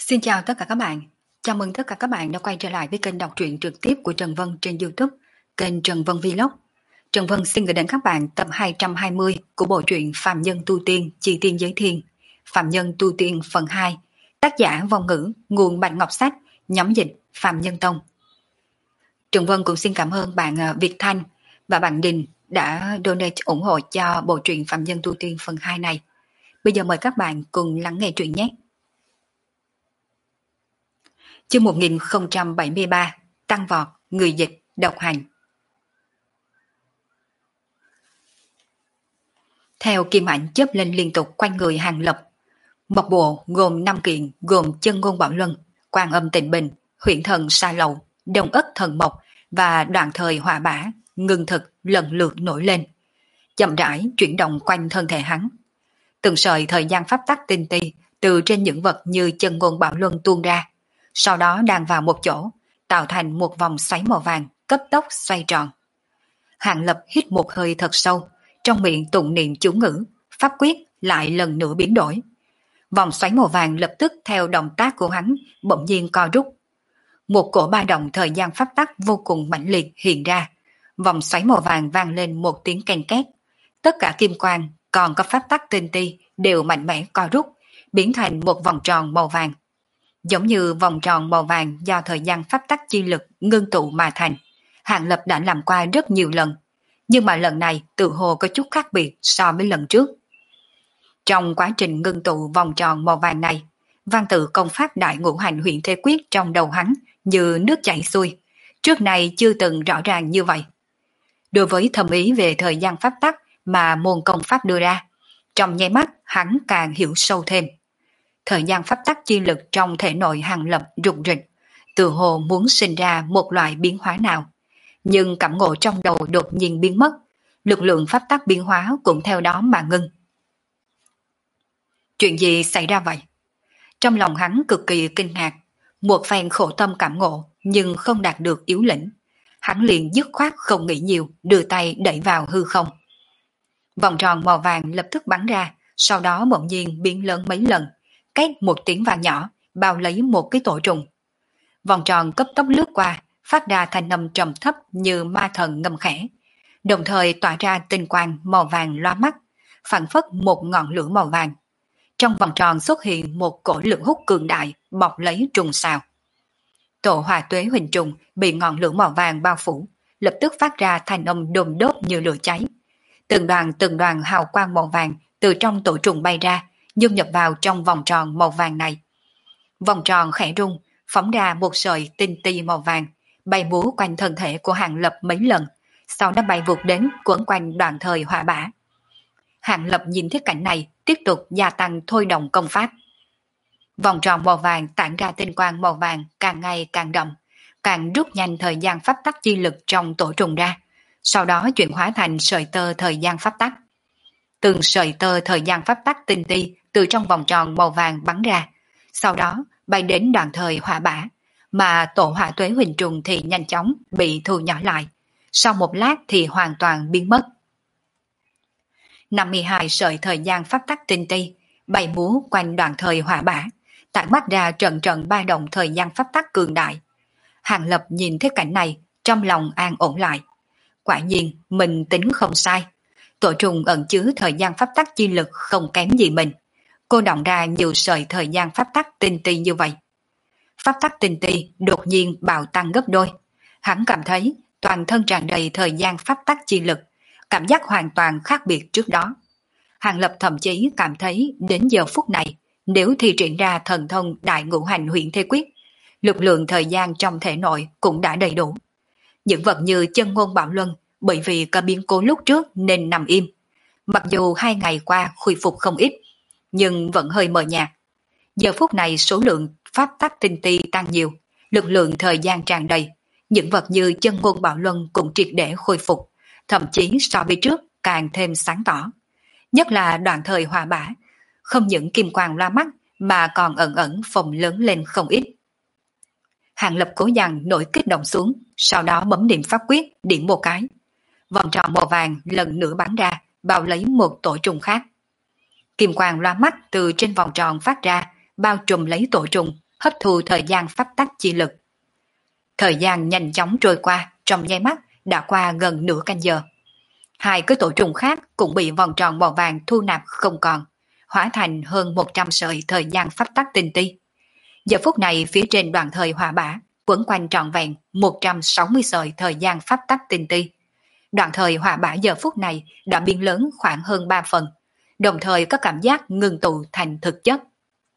Xin chào tất cả các bạn. Chào mừng tất cả các bạn đã quay trở lại với kênh đọc truyện trực tiếp của Trần Vân trên YouTube, kênh Trần Vân Vlog. Trần Vân xin gửi đến các bạn tập 220 của bộ truyện Phạm Nhân Tu Tiên Chỉ Tiên Giới Thiên, Phạm Nhân Tu Tiên phần 2, tác giả Vong Ngữ, nguồn Bạch Ngọc Sách, nhóm dịch Phạm Nhân Tông. Trần Vân cũng xin cảm ơn bạn Việt Thanh và bạn Đình đã donate ủng hộ cho bộ truyện Phạm Nhân Tu Tiên phần 2 này. Bây giờ mời các bạn cùng lắng nghe truyện nhé. Chương 1073, tăng vọt, người dịch, độc hành. Theo kim ảnh chớp lên liên tục quanh người Hàng Lập, một bộ gồm 5 kiện gồm chân ngôn bảo luân, quan âm tịnh bình, huyện thần sa lậu, đồng ất thần mộc và đoạn thời hỏa bả, ngưng thực lần lượt nổi lên, chậm rãi chuyển động quanh thân thể hắn. Từng sợi thời gian pháp tắc tinh ti từ trên những vật như chân ngôn bảo luân tuôn ra, sau đó đan vào một chỗ, tạo thành một vòng xoáy màu vàng cấp tốc xoay tròn. Hàng Lập hít một hơi thật sâu, trong miệng tụng niệm chú ngữ, pháp quyết lại lần nữa biến đổi. Vòng xoáy màu vàng lập tức theo động tác của hắn bỗng nhiên co rút. Một cổ ba động thời gian pháp tắc vô cùng mãnh liệt hiện ra. Vòng xoáy màu vàng vang lên một tiếng ken két. Tất cả kim quang còn có pháp tắc tinh ti đều mạnh mẽ co rút, biến thành một vòng tròn màu vàng. Giống như vòng tròn màu vàng do thời gian pháp tắc chi lực ngưng tụ mà thành. Hàng Lập đã làm qua rất nhiều lần, nhưng mà lần này tự hồ có chút khác biệt so với lần trước. Trong quá trình ngưng tụ vòng tròn màu vàng này, văn tự công pháp đại ngũ hành huyện thế quyết trong đầu hắn như nước chảy xuôi, trước này chưa từng rõ ràng như vậy. Đối với thẩm ý về thời gian pháp tắc mà môn công pháp đưa ra, trong nháy mắt hắn càng hiểu sâu thêm. Thời gian pháp tắc chi lực trong thể nội Hàng Lập rục rịch, tự hồ muốn sinh ra một loại biến hóa nào. Nhưng cảm ngộ trong đầu đột nhiên biến mất, lực lượng pháp tắc biến hóa cũng theo đó mà ngưng. Chuyện gì xảy ra vậy? Trong lòng hắn cực kỳ kinh ngạc, một phen khổ tâm cảm ngộ nhưng không đạt được yếu lĩnh. Hắn liền dứt khoát không nghĩ nhiều, đưa tay đẩy vào hư không. Vòng tròn màu vàng lập tức bắn ra, sau đó bỗng nhiên biến lớn mấy lần, két một tiếng vang nhỏ, bao lấy một cái tổ trùng. Vòng tròn cấp tốc lướt qua, phát ra thanh âm trầm thấp như ma thần ngâm khẽ, đồng thời tỏa ra tinh quang màu vàng loa mắt, phảng phất một ngọn lửa màu vàng. Trong vòng tròn xuất hiện một cổ lực hút cường đại bọc lấy trùng sao. Tổ Hòa Tuế Huỳnh trùng bị ngọn lửa màu vàng bao phủ, lập tức phát ra thanh âm đùng đốt như lửa cháy. Từng đoàn hào quang màu vàng từ trong tổ trùng bay ra, dung nhập vào trong vòng tròn màu vàng này. Vòng tròn khẽ rung, phóng ra một sợi tinh ti màu vàng, bay múa quanh thân thể của Hàng Lập mấy lần, sau đó bay vụt đến quẩn quanh đoạn thời hỏa bả. Hàng Lập nhìn thấy cảnh này, tiếp tục gia tăng thôi động công pháp. Vòng tròn màu vàng tản ra tinh quang màu vàng càng ngày càng đậm, càng rút nhanh thời gian pháp tắc chi lực trong tổ trùng ra, sau đó chuyển hóa thành sợi tơ thời gian pháp tắc. Từng sợi tơ thời gian pháp tắc tinh ti từ trong vòng tròn màu vàng bắn ra, sau đó bay đến đoạn thời hỏa bả, mà tổ Hỏa Tuế Huỳnh trùng thì nhanh chóng bị thu nhỏ lại, sau một lát thì hoàn toàn biến mất. 52 sợi thời gian pháp tắc tinh ti bay múa quanh đoạn thời hỏa bả, tản mắt ra trận trận ba động thời gian pháp tắc cường đại. Hàng Lập nhìn thấy cảnh này, trong lòng an ổn lại. Quả nhiên mình tính không sai, tổ trùng ẩn chứa thời gian pháp tắc chi lực không kém gì mình. Cô động ra nhiều sợi thời gian pháp tắc tinh ti như vậy. Pháp tắc tinh ti đột nhiên bạo tăng gấp đôi. Hắn cảm thấy toàn thân tràn đầy thời gian pháp tắc chi lực, cảm giác hoàn toàn khác biệt trước đó. Hàng Lập thậm chí cảm thấy đến giờ phút này, nếu thi triển ra thần thông đại ngũ hành huyện thế quyết, lực lượng thời gian trong thể nội cũng đã đầy đủ. Những vật như chân ngôn bảo luân bởi vì có biến cố lúc trước nên nằm im. Mặc dù 2 ngày qua khôi phục không ít, nhưng vẫn hơi mờ nhạt. Giờ phút này số lượng pháp tắc tinh ti tăng nhiều, lực lượng thời gian tràn đầy, những vật như chân ngôn bảo luân cũng triệt để khôi phục, thậm chí so với trước càng thêm sáng tỏ. Nhất là đoạn thời hỏa bả, không những kim quang loa mắt mà còn ẩn ẩn phồng lớn lên không ít. Hàng Lập cố gắng nổi kích động xuống, sau đó bấm niệm pháp quyết, điểm một cái. Vòng tròn màu vàng lần nữa bắn ra, bao lấy một tổ trùng khác. Kim quang loa mắt từ trên vòng tròn phát ra, bao trùm lấy tổ trùng, hấp thu thời gian pháp tắc chi lực. Thời gian nhanh chóng trôi qua, trong nháy mắt đã qua gần nửa canh giờ. Hai cái tổ trùng khác cũng bị vòng tròn màu vàng thu nạp không còn, hóa thành hơn 100 sợi thời gian pháp tắc tinh ti. Giờ phút này phía trên đoạn thời hỏa bả quấn quanh trọn vẹn 160 sợi thời gian pháp tắc tinh ti. Đoạn thời hỏa bả giờ phút này đã biến lớn khoảng hơn 3 phần, đồng thời có cảm giác ngưng tụ thành thực chất.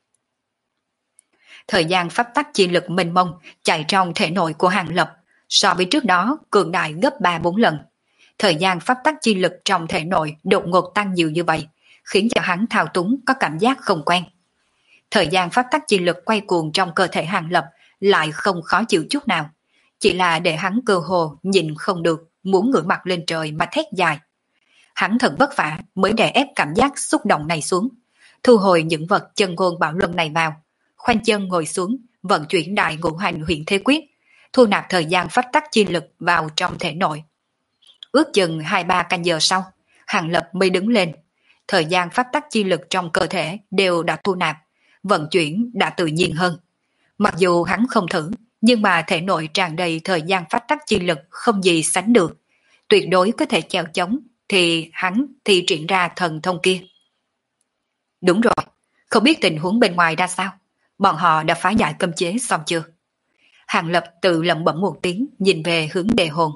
Thời gian pháp tắc chi lực mênh mông chạy trong thể nội của Hàng Lập, so với trước đó cường đại gấp 3-4 lần. Thời gian pháp tắc chi lực trong thể nội đột ngột tăng nhiều như vậy, khiến cho hắn thao túng có cảm giác không quen. Thời gian pháp tắc chi lực quay cuồng trong cơ thể Hàng Lập lại không khó chịu chút nào, chỉ là để hắn cơ hồ nhìn không được, muốn ngửa mặt lên trời mà thét dài. Hắn thật vất vả mới đè ép cảm giác xúc động này xuống, thu hồi những vật chân ngôn bảo luân này vào, khoanh chân ngồi xuống, vận chuyển đại ngũ hành huyền thế quyết, thu nạp thời gian pháp tắc chi lực vào trong thể nội. Ước chừng 2-3 canh giờ sau, Hàng Lập mới đứng lên. Thời gian pháp tắc chi lực trong cơ thể đều đã thu nạp, vận chuyển đã tự nhiên hơn. Mặc dù hắn không thử, nhưng mà thể nội tràn đầy thời gian pháp tắc chi lực không gì sánh được. Tuyệt đối có thể chèo chống thì hắn thi triển ra thần thông kia. Đúng rồi, không biết tình huống bên ngoài ra sao. Bọn họ đã phá giải cấm chế xong chưa? Hàng Lập tự lẩm bẩm một tiếng, nhìn về hướng đề hồn.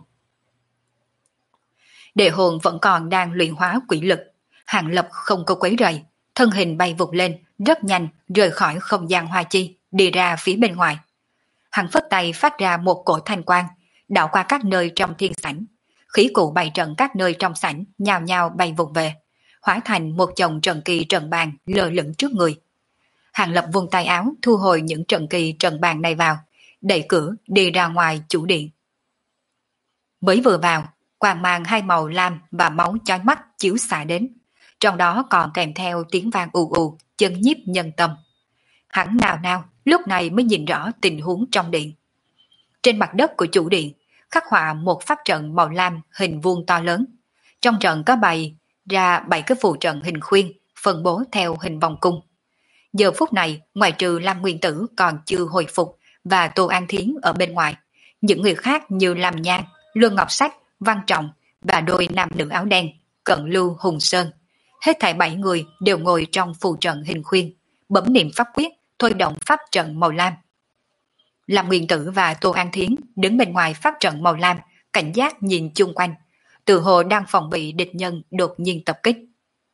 Đề hồn vẫn còn đang luyện hóa quỷ lực. Hàng Lập không có quấy rầy, thân hình bay vụt lên, rất nhanh rời khỏi không gian hoa chi, đi ra phía bên ngoài. Hắn phất tay phát ra một cổ thanh quang, đảo qua các nơi trong thiên sảnh. Khí cụ bày trận các nơi trong sảnh nhào nhào bay vụt về, hóa thành một chồng trận kỳ trận bàn lơ lửng trước người. Hàng Lập vung tay áo thu hồi những trận kỳ trận bàn này vào, đẩy cửa đi ra ngoài chủ điện. Mới vừa vào, quang mang hai màu lam và máu chói mắt chiếu xạ đến, trong đó còn kèm theo tiếng vang ù ù, chân nhiếp nhân tâm. Hắn nào nào lúc này mới nhìn rõ tình huống trong điện. Trên mặt đất của chủ điện khắc họa một pháp trận màu lam hình vuông to lớn. Trong trận có bày ra 7 cái phù trận hình khuyên, phân bố theo hình vòng cung. Giờ phút này, ngoại trừ Lam Nguyên Tử còn chưa hồi phục và Tô An Thiến ở bên ngoài, những người khác như Lam Nhan, Luân Ngọc Sách, Văn Trọng và đôi nam nữ áo đen, Cận Lưu, Hùng Sơn, hết thảy 7 người đều ngồi trong phù trận hình khuyên, bấm niệm pháp quyết, thôi động pháp trận màu lam. Lam Nguyên Tử và Tô An Thiến đứng bên ngoài pháp trận màu lam, cảnh giác nhìn chung quanh, tự hồ đang phòng bị địch nhân đột nhiên tập kích.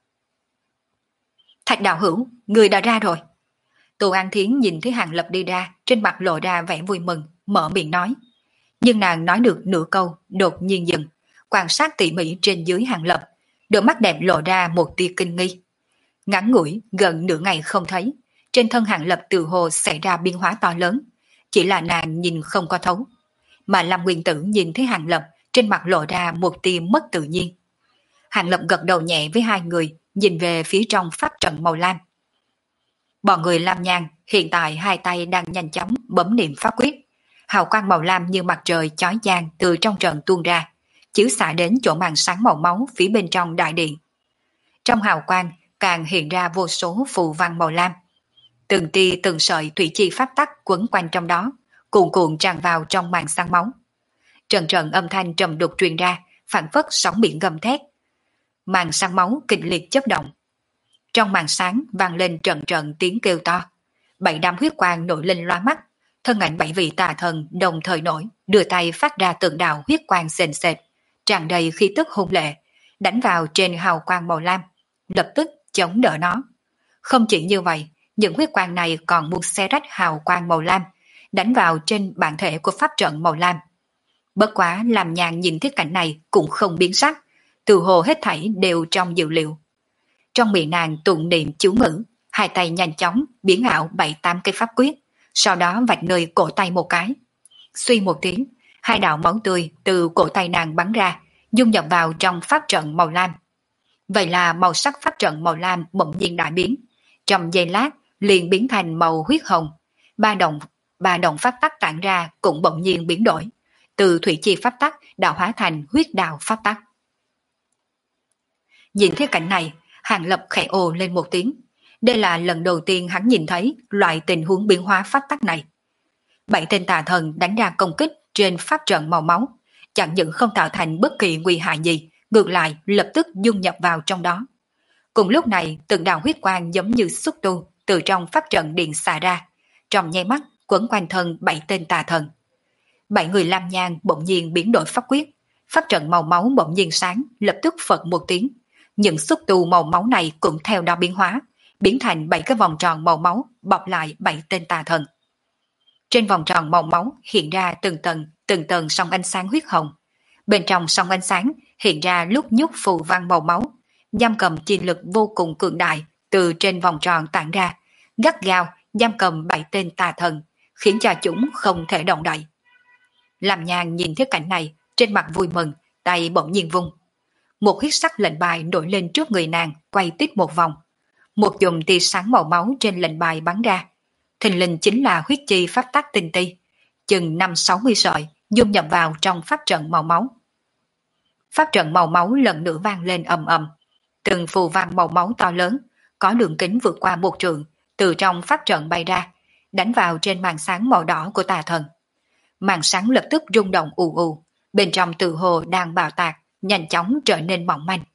Thạch đạo hữu, người đã ra rồi. Tô An Thiến nhìn thấy Hàng Lập đi ra, trên mặt lộ ra vẻ vui mừng, mở miệng nói. Nhưng nàng nói được nửa câu, đột nhiên dừng, quan sát tỉ mỉ trên dưới Hàng Lập, đôi mắt đẹp lộ ra một tia kinh nghi. Ngắn ngủi, gần nửa ngày không thấy, trên thân Hàng Lập tự hồ xảy ra biến hóa to lớn, chỉ là nàng nhìn không có thấu. Mà Lam Nguyên Tử nhìn thấy Hàng Lập, trên mặt lộ ra một tia mất tự nhiên. Hàng Lập gật đầu nhẹ với hai người, nhìn về phía trong pháp trận màu lam. Bọn người Lam Nhan hiện tại hai tay đang nhanh chóng bấm niệm pháp quyết. Hào quang màu lam như mặt trời chói chang từ trong trận tuôn ra, chiếu xạ đến chỗ màn sáng màu máu phía bên trong đại điện. Trong hào quang càng hiện ra vô số phù văn màu lam. Từng tia từng sợi thủy chi pháp tắc quấn quanh trong đó, cuồn cuộn tràn vào trong màn sáng máu. Trận trận âm thanh trầm đục truyền ra, phảng phất sóng biển gầm thét. Màn sáng máu kịch liệt chớp động. Trong màn sáng vang lên trận trận tiếng kêu to. 7 đám huyết quang nổi lên loa mắt, thân ảnh 7 vị tà thần đồng thời nổi, đưa tay phát ra từng đạo huyết quang sền sệt, tràn đầy khí tức hung lệ, đánh vào trên hào quang màu lam, lập tức chống đỡ nó. Không chỉ như vậy, những huyết quang này còn muốn xé rách hào quang màu lam, đánh vào trên bản thể của pháp trận màu lam. Bất quá Lam Nhan nhìn thấy cảnh này cũng không biến sắc, từ hồ hết thảy đều trong dự liệu. Trong miệng nàng tụng niệm chú ngữ, hai tay nhanh chóng biến ảo 7-8 cây pháp quyết, sau đó vạch nơi cổ tay một cái. Suy một tiếng, hai đạo máu tươi từ cổ tay nàng bắn ra, dung nhập vào trong pháp trận màu lam. Vậy là màu sắc pháp trận màu lam bỗng nhiên đại biến, trong giây lát liền biến thành màu huyết hồng. Ba động pháp tắc tản ra cũng bỗng nhiên biến đổi, từ thủy chi pháp tắc đã hóa thành huyết đạo pháp tắc. Nhìn thấy cảnh này, Hàng Lập khẽ ồ lên một tiếng, Đây là lần đầu tiên hắn nhìn thấy loại tình huống biến hóa pháp tắc này. 7 tên tà thần đánh ra công kích trên pháp trận màu máu, chẳng những không tạo thành bất kỳ nguy hại gì, ngược lại lập tức dung nhập vào trong đó. Cùng lúc này, từng đạo huyết quang giống như xúc tu từ trong pháp trận điện xả ra, trong nháy mắt quấn quanh thân 7 tên tà thần. 7 người lam nhang bỗng nhiên biến đổi pháp quyết, pháp trận màu máu bỗng nhiên sáng, lập tức phật một tiếng. Những xúc tu màu máu này cũng theo đó biến hóa, biến thành 7 cái vòng tròn màu máu bọc lại 7 tên tà thần. Trên vòng tròn màu máu hiện ra từng tầng sóng ánh sáng huyết hồng. Bên trong sóng ánh sáng hiện ra lúc nhúc phù văn màu máu, giam cầm chi lực vô cùng cường đại từ trên vòng tròn tản ra, gắt gao giam cầm 7 tên tà thần, khiến cho chúng không thể động đậy. Làm Nhàn nhìn thấy cảnh này, trên mặt vui mừng, tay bỗng nhiên vung. Một huyết sắc lệnh bài nổi lên trước người nàng, quay tít một vòng. Một chùm tia sáng màu máu trên lệnh bài bắn ra. Thình lình chính là huyết chi pháp tắc tinh ti, chừng 5-60 sợi, dung nhập vào trong pháp trận màu máu. Pháp trận màu máu lần nữa vang lên ầm ầm. Từng phù văn màu máu to lớn, có đường kính vượt qua 1 trượng, từ trong pháp trận bay ra, đánh vào trên màn sáng màu đỏ của tà thần. Màn sáng lập tức rung động ù ù, bên trong tự hồ đang bạo tạc, nhanh chóng trở nên mỏng manh.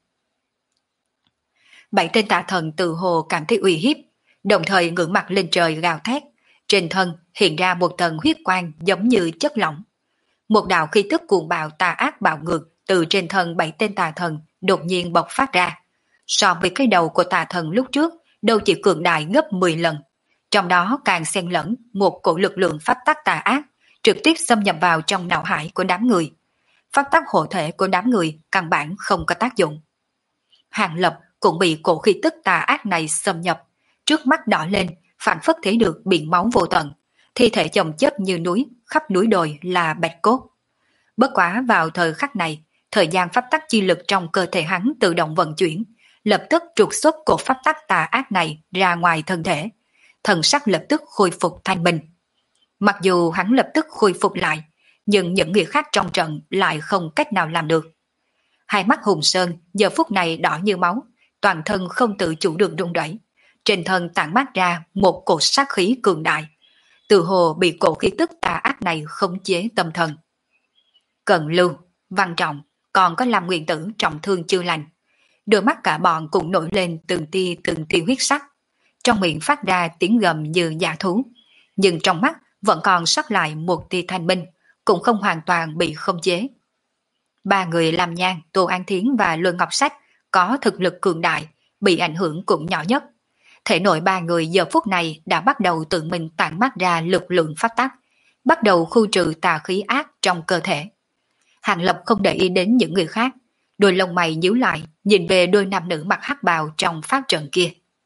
7 tên tà thần tự hồ cảm thấy uy hiếp, đồng thời ngửa mặt lên trời gào thét, trên thân hiện ra một tầng huyết quang giống như chất lỏng. Một đạo khí tức cuồng bạo tà ác bạo ngược từ trên thân 7 tên tà thần đột nhiên bộc phát ra. So với cái đầu của tà thần lúc trước, đâu chỉ cường đại gấp 10 lần. Trong đó càng xen lẫn một cổ lực lượng pháp tắc tà ác, trực tiếp xâm nhập vào trong não hải của đám người. Pháp tắc hộ thể của đám người căn bản không có tác dụng. Hàng Lập cũng bị cổ khí tức tà ác này xâm nhập, trước mắt đỏ lên, phản phất thấy được biển máu vô tận, thi thể chồng chất như núi, khắp núi đồi là bạch cốt. Bất quá vào thời khắc này, thời gian pháp tắc chi lực trong cơ thể hắn tự động vận chuyển, lập tức trục xuất cổ pháp tắc tà ác này ra ngoài thân thể, thần sắc lập tức khôi phục thanh minh. Mặc dù hắn lập tức khôi phục lại, nhưng những người khác trong trận lại không cách nào làm được. Hai mắt Hùng Sơn giờ phút này đỏ như máu, toàn thân không tự chủ được run rẩy, trên thân tản mát ra một cột sát khí cường đại, từ hồ bị cổ khí tức tà ác này khống chế tâm thần. Cận Lưu, Văn Trọng, còn có Lam Nguyên Tử trọng thương chưa lành, đôi mắt cả bọn cũng nổi lên từng tia huyết sắc, trong miệng phát ra tiếng gầm như dã thú, nhưng trong mắt vẫn còn sót lại một tia thanh minh, cũng không hoàn toàn bị khống chế. 3 người Lam Nhan, Tô An Thiến và Luân Ngọc Sách có thực lực cường đại, bị ảnh hưởng cũng nhỏ nhất. Thể nội 3 người giờ phút này đã bắt đầu tự mình tản mát ra lực lượng pháp tắc, bắt đầu khu trừ tà khí ác trong cơ thể. Hàng Lập không để ý đến những người khác, đôi lông mày nhíu lại, nhìn về đôi nam nữ mặc hắc bào trong pháp trận kia.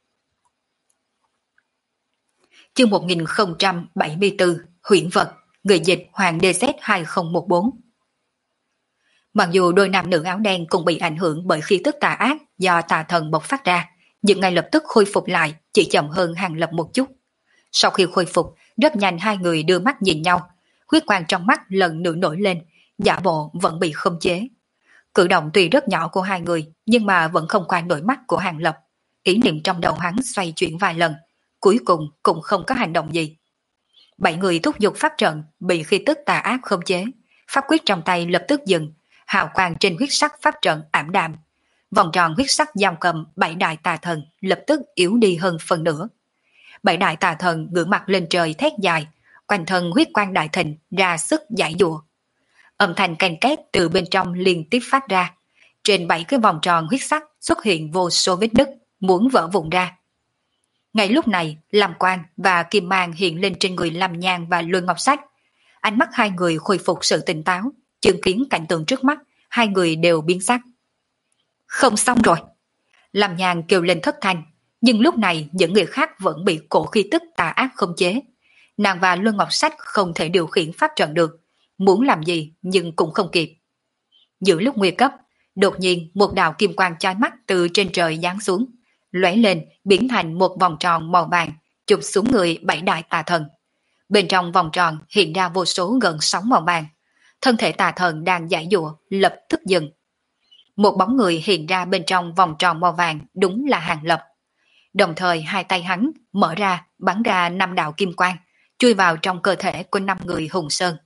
Chương 1074, Huyễn vật, người dịch Hoàng DZ2014. Mặc dù đôi nam nữ áo đen cũng bị ảnh hưởng bởi khí tức tà ác do tà thần bộc phát ra, nhưng ngay lập tức khôi phục lại, chỉ chậm hơn Hàng Lập một chút. Sau khi khôi phục, rất nhanh 2 người đưa mắt nhìn nhau, huyết quang trong mắt lần nữa nổi lên, giả bộ vẫn bị khống chế. Cử động tuy rất nhỏ của 2 người, nhưng mà vẫn không qua nổi mắt của Hàng Lập. Ý niệm trong đầu hắn xoay chuyển vài lần, cuối cùng cũng không có hành động gì. 7 người thúc giục pháp trận bị khí tức tà ác khống chế, pháp quyết trong tay lập tức dừng, hào quang trên huyết sắc pháp trận ảm đạm. Vòng tròn huyết sắc giam cầm 7 đại tà thần lập tức yếu đi hơn phần nửa. 7 đại tà thần ngửa mặt lên trời thét dài, quanh thân huyết quang đại thịnh ra sức giải dụa. Âm thanh canh két từ bên trong liên tiếp phát ra. Trên 7 cái vòng tròn huyết sắc xuất hiện vô số vết nứt, muốn vỡ vụn ra. Ngay lúc này, Lam Quang và Kim Mang hiện lên trên người Lam Nhan và Luân Ngọc Sách. Ánh mắt 2 người khôi phục sự tỉnh táo, chứng kiến cảnh tượng trước mắt, 2 người đều biến sắc. Không xong rồi. Lam Nhan kêu lên thất thanh, nhưng lúc này những người khác vẫn bị cổ khí tức tà ác khống chế. Nàng và Luân Ngọc Sách không thể điều khiển pháp trận được, muốn làm gì nhưng cũng không kịp. Giữa lúc nguy cấp, đột nhiên một đạo kim quang chói mắt từ trên trời giáng xuống, lóe lên biến thành một vòng tròn màu vàng, chụp xuống người 7 đại tà thần. Bên trong vòng tròn hiện ra vô số gợn sóng màu vàng, thân thể tà thần đang giãy giụa lập tức dừng. Một bóng người hiện ra bên trong vòng tròn màu vàng, đúng là Hàng Lập. Đồng thời hai tay hắn mở ra bắn ra 5 đạo kim quang, chui vào trong cơ thể của 5 người Hùng Sơn.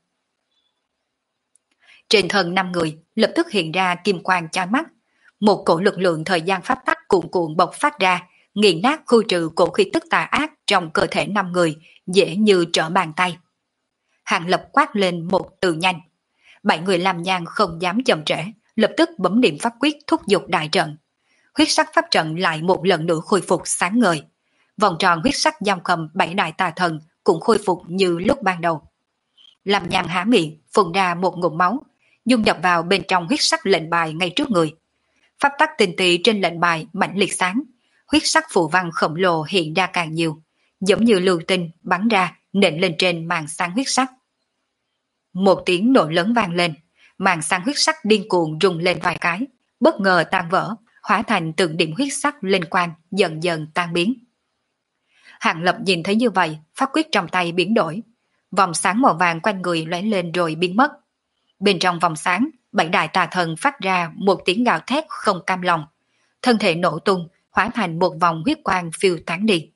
Trên thân 5 người lập tức hiện ra kim quang chói mắt, một cổ lực lượng thời gian pháp tắc cuồn cuộn bộc phát ra, nghiền nát khu trừ cổ khí tức tà ác trong cơ thể 5 người, dễ như trở bàn tay. Hàng Lập quát lên một từ nhanh. 7 người làm nhang không dám chậm trễ, lập tức bấm niệm pháp quyết thúc giục đại trận. Huyết sắc pháp trận lại một lần nữa khôi phục sáng ngời. Vòng tròn huyết sắc giam cầm 7 đại tà thần cũng khôi phục như lúc ban đầu. Làm nhang há miệng, phun ra một ngụm máu, dung nhập vào bên trong huyết sắc lệnh bài ngay trước người. Pháp tắc tinh tì trên lệnh bài mãnh liệt sáng, huyết sắc phù văn khổng lồ hiện ra càng nhiều, giống như lưu tinh bắn ra nện lên trên màn sáng huyết sắc. Một tiếng nổ lớn vang lên, màn sáng huyết sắc điên cuồng rung lên vài cái, bất ngờ tan vỡ, hóa thành từng điểm huyết sắc lên quang, dần dần tan biến. Hàng Lập nhìn thấy như vậy, pháp quyết trong tay biến đổi, vòng sáng màu vàng quanh người lóe lên rồi biến mất. Bên trong vòng sáng, 7 đại tà thần phát ra một tiếng gào thét không cam lòng, thân thể nổ tung, hóa thành một vòng huyết quang phiêu tán đi.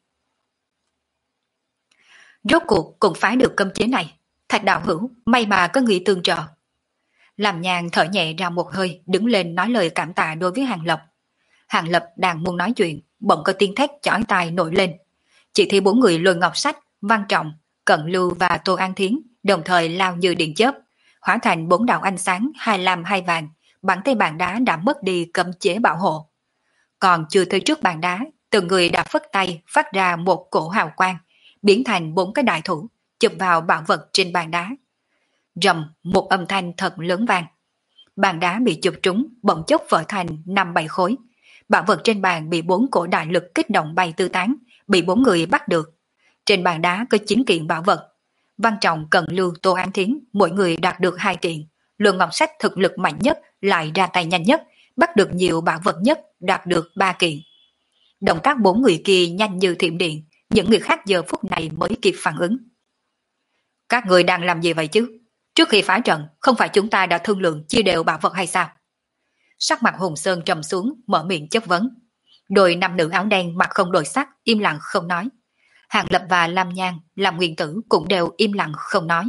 Rốt cuộc cũng phá được cấm chế này, Thạch đạo hữu, may mà có người tương trợ. Làm nhàn thở nhẹ ra một hơi, đứng lên nói lời cảm tạ đối với Hàng Lập. Hàng Lập đang muốn nói chuyện, bỗng có tiếng thét chói tai nổi lên. Chỉ thấy 4 người Lôi Ngọc Sách, Văn Trọng, Cận Lưu và Tô An Thiến đồng thời lao như điện chớp, hóa thành 4 đạo ánh sáng 2 lam 2 vàng, bắn tới bàn đá đã mất đi cấm chế bảo hộ. Còn chưa tới trước bàn đá, từng người đã phất tay phát ra một cổ hào quang, biến thành 4 cái đại thủ, chụp vào bảo vật trên bàn đá. Rầm, một âm thanh thật lớn vang. Bàn đá bị chụp trúng, bỗng chốc vỡ thành 5-7 khối. Bảo vật trên bàn bị 4 cổ đại lực kích động bay tứ tán, bị 4 người bắt được. Trên bàn đá có 9 kiện bảo vật. Văn Trọng, Cận Lưu, Tô An Thiến, mỗi người đạt được 2 kiện. Lôi Ngọc Sách thực lực mạnh nhất, lại ra tay nhanh nhất, bắt được nhiều bảo vật nhất, đạt được 3 kiện. Động tác 4 người kia nhanh như thiểm điện, những người khác giờ phút này mới kịp phản ứng. Các người đang làm gì vậy chứ? Trước khi phá trận, không phải chúng ta đã thương lượng chia đều bảo vật hay sao? Sắc mặt Hùng Sơn trầm xuống, mở miệng chất vấn. Đôi nam nữ áo đen mặt không đổi sắc, im lặng không nói. Hàng Lập và Lam Nhan, Lam Nguyên Tử cũng đều im lặng không nói.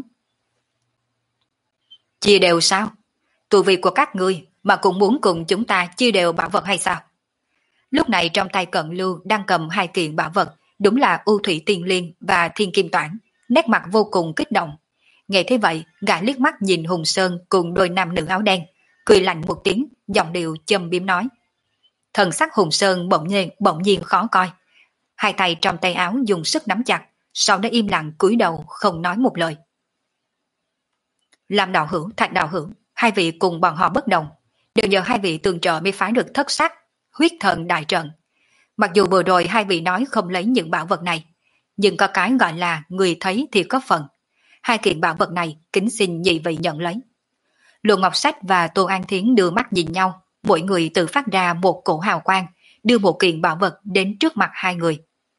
Chia đều sao? Tu vi của các ngươi mà cũng muốn cùng chúng ta chia đều bảo vật hay sao? Lúc này trong tay Cận Lưu đang cầm 2 kiện bảo vật, đúng là U Thủy Tiên Liên và Thiên Kim Toản, nét mặt vô cùng kích động. Nghe thế vậy, gã liếc mắt nhìn Hùng Sơn cùng đôi nam nữ áo đen, cười lạnh một tiếng, giọng điệu châm biếm nói. Thần sắc Hùng Sơn bỗng nhiên khó coi. 2 tay trong tay áo dùng sức nắm chặt, sau đó im lặng cúi đầu không nói một lời. Lam đạo hữu, Thạch đạo hữu, 2 vị cùng bọn họ bất đồng, đều nhờ 2 vị tường trợ mới phá được thất sắc, huyết thần đại trận. Mặc dù vừa rồi 2 vị nói không lấy những bảo vật này, nhưng có cái gọi là người thấy thì có phần. 2 kiện bảo vật này kính xin nhị vị nhận lấy. Lô Ngọc Sách và Tô An Thiến đưa mắt nhìn nhau, mỗi người tự phát ra một cổ hào quang, đưa một kiện bảo vật đến trước mặt 2 người.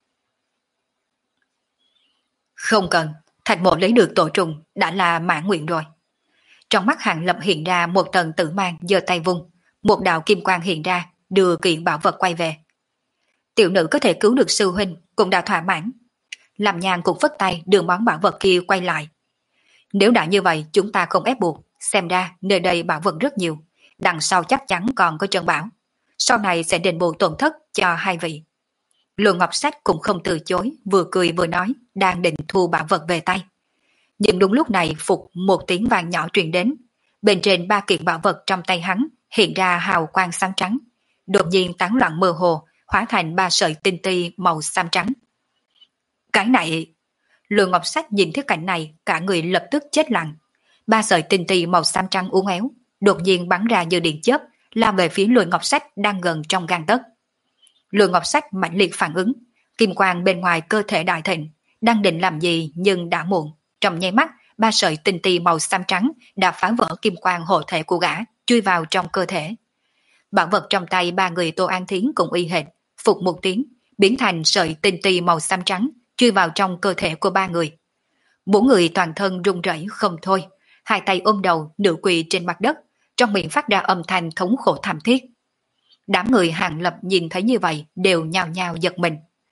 Không cần, Thạch Mộ lấy được tổ trùng đã là mãn nguyện rồi. Trong mắt Hàng Lập hiện ra một tầng tử mang, giơ tay vung, một đạo kim quang hiện ra, đưa kiện bảo vật quay về. Tiểu nữ có thể cứu được sư huynh, cũng đã thỏa mãn. Làm Nhàn cũng phất tay đưa món bảo vật kia quay lại. Nếu đã như vậy chúng ta không ép buộc, xem ra nơi đây bảo vật rất nhiều, đằng sau chắc chắn còn có chân bảo. Sau này sẽ đền bù tổn thất cho 2 vị. Lô Ngọc Sách cũng không từ chối, vừa cười vừa nói, đang định thu bảo vật về tay. Nhưng đúng lúc này phục một tiếng vàng nhỏ truyền đến, bên trên 3 kiện bảo vật trong tay hắn hiện ra hào quang xám trắng, đột nhiên tán loạn mơ hồ, hóa thành 3 sợi tinh ti màu xám trắng. Cái này... Lô Ngọc Sách nhìn thấy cảnh này, cả người lập tức chết lặng. 3 sợi tinh ti màu xám trắng uốn éo, đột nhiên bắn ra như điện chớp, lao về phía Lôi Ngọc Sách đang gần trong gang tấc. Lôi Ngọc Sách mạnh liệt phản ứng, kim quang bên ngoài cơ thể đại thịnh, đang định làm gì nhưng đã muộn. Trong nháy mắt, 3 sợi tinh ti màu xám trắng đã phá vỡ kim quang hộ thể của gã, chui vào trong cơ thể. Bảo vật trong tay 3 người Tô An Thiến cũng y hệt, phục một tiếng, biến thành sợi tinh ti màu xám trắng, chui vào trong cơ thể của 3 người. 4 người toàn thân run rẩy không thôi, 2 tay ôm đầu nửa quỳ trên mặt đất, trong miệng phát ra âm thanh thống khổ thảm thiết. Đám người Hàng Lập nhìn thấy như vậy đều nhao nhao giật mình.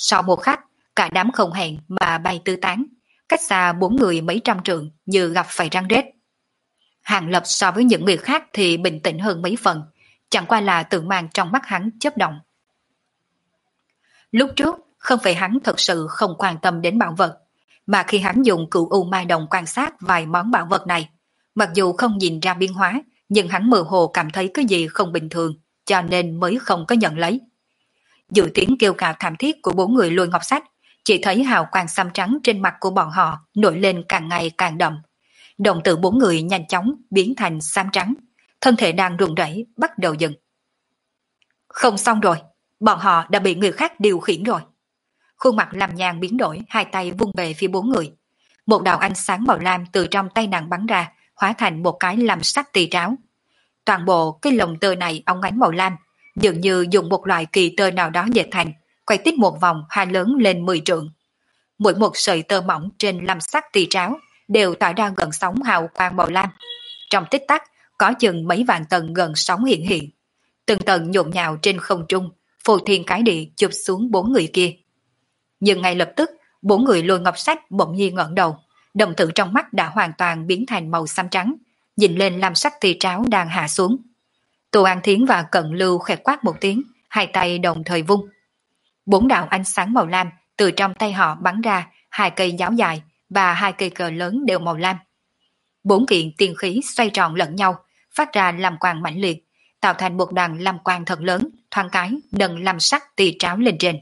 Sau một khắc, cả đám không hẹn mà bay tứ tán, cách xa 4 người mấy trăm trượng như gặp phải răng rết. Hàng Lập so với những người khác thì bình tĩnh hơn mấy phần, chẳng qua là tự mang trong mắt hắn chớp động. Lúc trước, không phải hắn thật sự không quan tâm đến bảo vật, mà khi hắn dùng cửu u mai đồng quan sát vài món bảo vật này, mặc dù không nhìn ra biến hóa, nhưng hắn mơ hồ cảm thấy cái gì không bình thường, cho nên mới không có nhận lấy. Dự tiếng kêu gào thảm thiết của 4 người Lôi Ngọc Sách, chỉ thấy hào quang xám trắng trên mặt của bọn họ nổi lên càng ngày càng đậm. Động tử 4 người nhanh chóng biến thành xám trắng, thân thể đang run rẩy bắt đầu dừng. Không xong rồi, bọn họ đã bị người khác điều khiển rồi. Khuôn mặt Lam Nhan biến đổi, hai tay vung về phía 4 người. Một đạo ánh sáng màu lam từ trong tay nàng bắn ra, hóa thành một cái lam sắc tỳ tráo. Toàn bộ cái lồng tơ này óng ánh màu lam, dường như dùng một loại kỳ tơ nào đó dệt thành, quay tít một vòng hai lớn lên 10 trượng. Mỗi một sợi tơ mỏng trên lam sắc tỳ tráo đều tỏa ra gần sóng hào quang màu lam. Trong tích tắc, có chừng mấy vạn tầng gần sóng hiện hiện. Từng tầng nhộn nhạo trên không trung, phô thiên cái địa chụp xuống 4 người kia. Nhưng ngay lập tức, 4 người Lôi Ngọc Sách bỗng nhiên ngẩng đầu, đồng tử trong mắt đã hoàn toàn biến thành màu xám trắng, nhìn lên lam sắc tỳ tráo đang hạ xuống. Tô An Thiến và Cận Lưu khẽ quát một tiếng, hai tay đồng thời vung. 4 đạo ánh sáng màu lam từ trong tay họ bắn ra, 2 cây giáo dài và 2 cây cờ lớn đều màu lam. 4 kiện tiên khí xoay tròn lẫn nhau, phát ra lam quang mãnh liệt, tạo thành một đoàn lam quang thật lớn, thoáng cái nâng lam sắc tỳ tráo lên trên.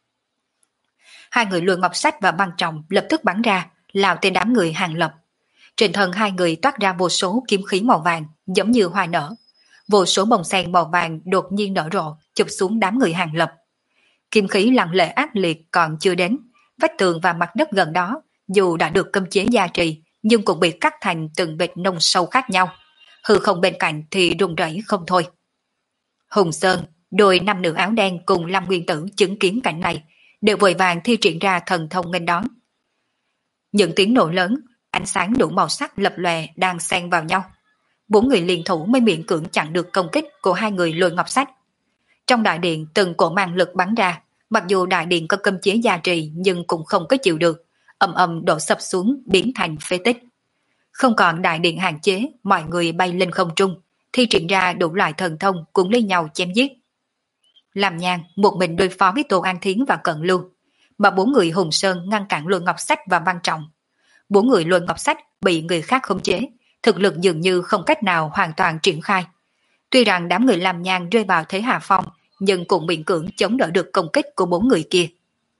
2 người Lôi Ngọc Sách và Băng Trọng lập tức bắn ra, lao tên đám người Hàng Lập. Trên thân 2 người toát ra vô số kiếm khí màu vàng, giống như hoa nở. Vô số bông sen màu vàng đột nhiên nở rộ, chụp xuống đám người Hàng Lập. Kiếm khí lặng lẽ ác liệt còn chưa đến, vách tường và mặt đất gần đó, dù đã được cấm chế gia trì, nhưng cũng bị cắt thành từng vệt nông sâu khác nhau. Hư không bên cạnh thì rung rẩy không thôi. Hùng Sơn, đôi nam nữ áo đen cùng Lâm Nguyên Tử chứng kiến cảnh này, đều vội vàng thi triển ra thần thông nghênh đón. Những tiếng nổ lớn, ánh sáng đủ màu sắc lập lòe đang xen vào nhau. 4 người liên thủ mới miễn cưỡng chặn được công kích của 2 người Lôi Ngọc Sách. Trong đại điện từng cổ mang lực bắn ra, mặc dù đại điện có cấm chế gia trì nhưng cũng không có chịu được, ầm ầm đổ sập xuống biến thành phế tích. Không còn đại điện hạn chế, mọi người bay lên không trung, thi triển ra đủ loại thần thông cùng lấy nhau chém giết. Làm Nhan một mình đối phó với Tô An Thiến và Cận Lưu, mà 4 người Hùng Sơn ngăn cản Lôi Ngọc Sách và Văn Trọng. 4 người Lôi Ngọc Sách bị người khác khống chế, thực lực dường như không cách nào hoàn toàn triển khai. Tuy rằng đám người Làm Nhan rơi vào thế hạ phong, nhưng cũng miễn cưỡng chống đỡ được công kích của 4 người kia.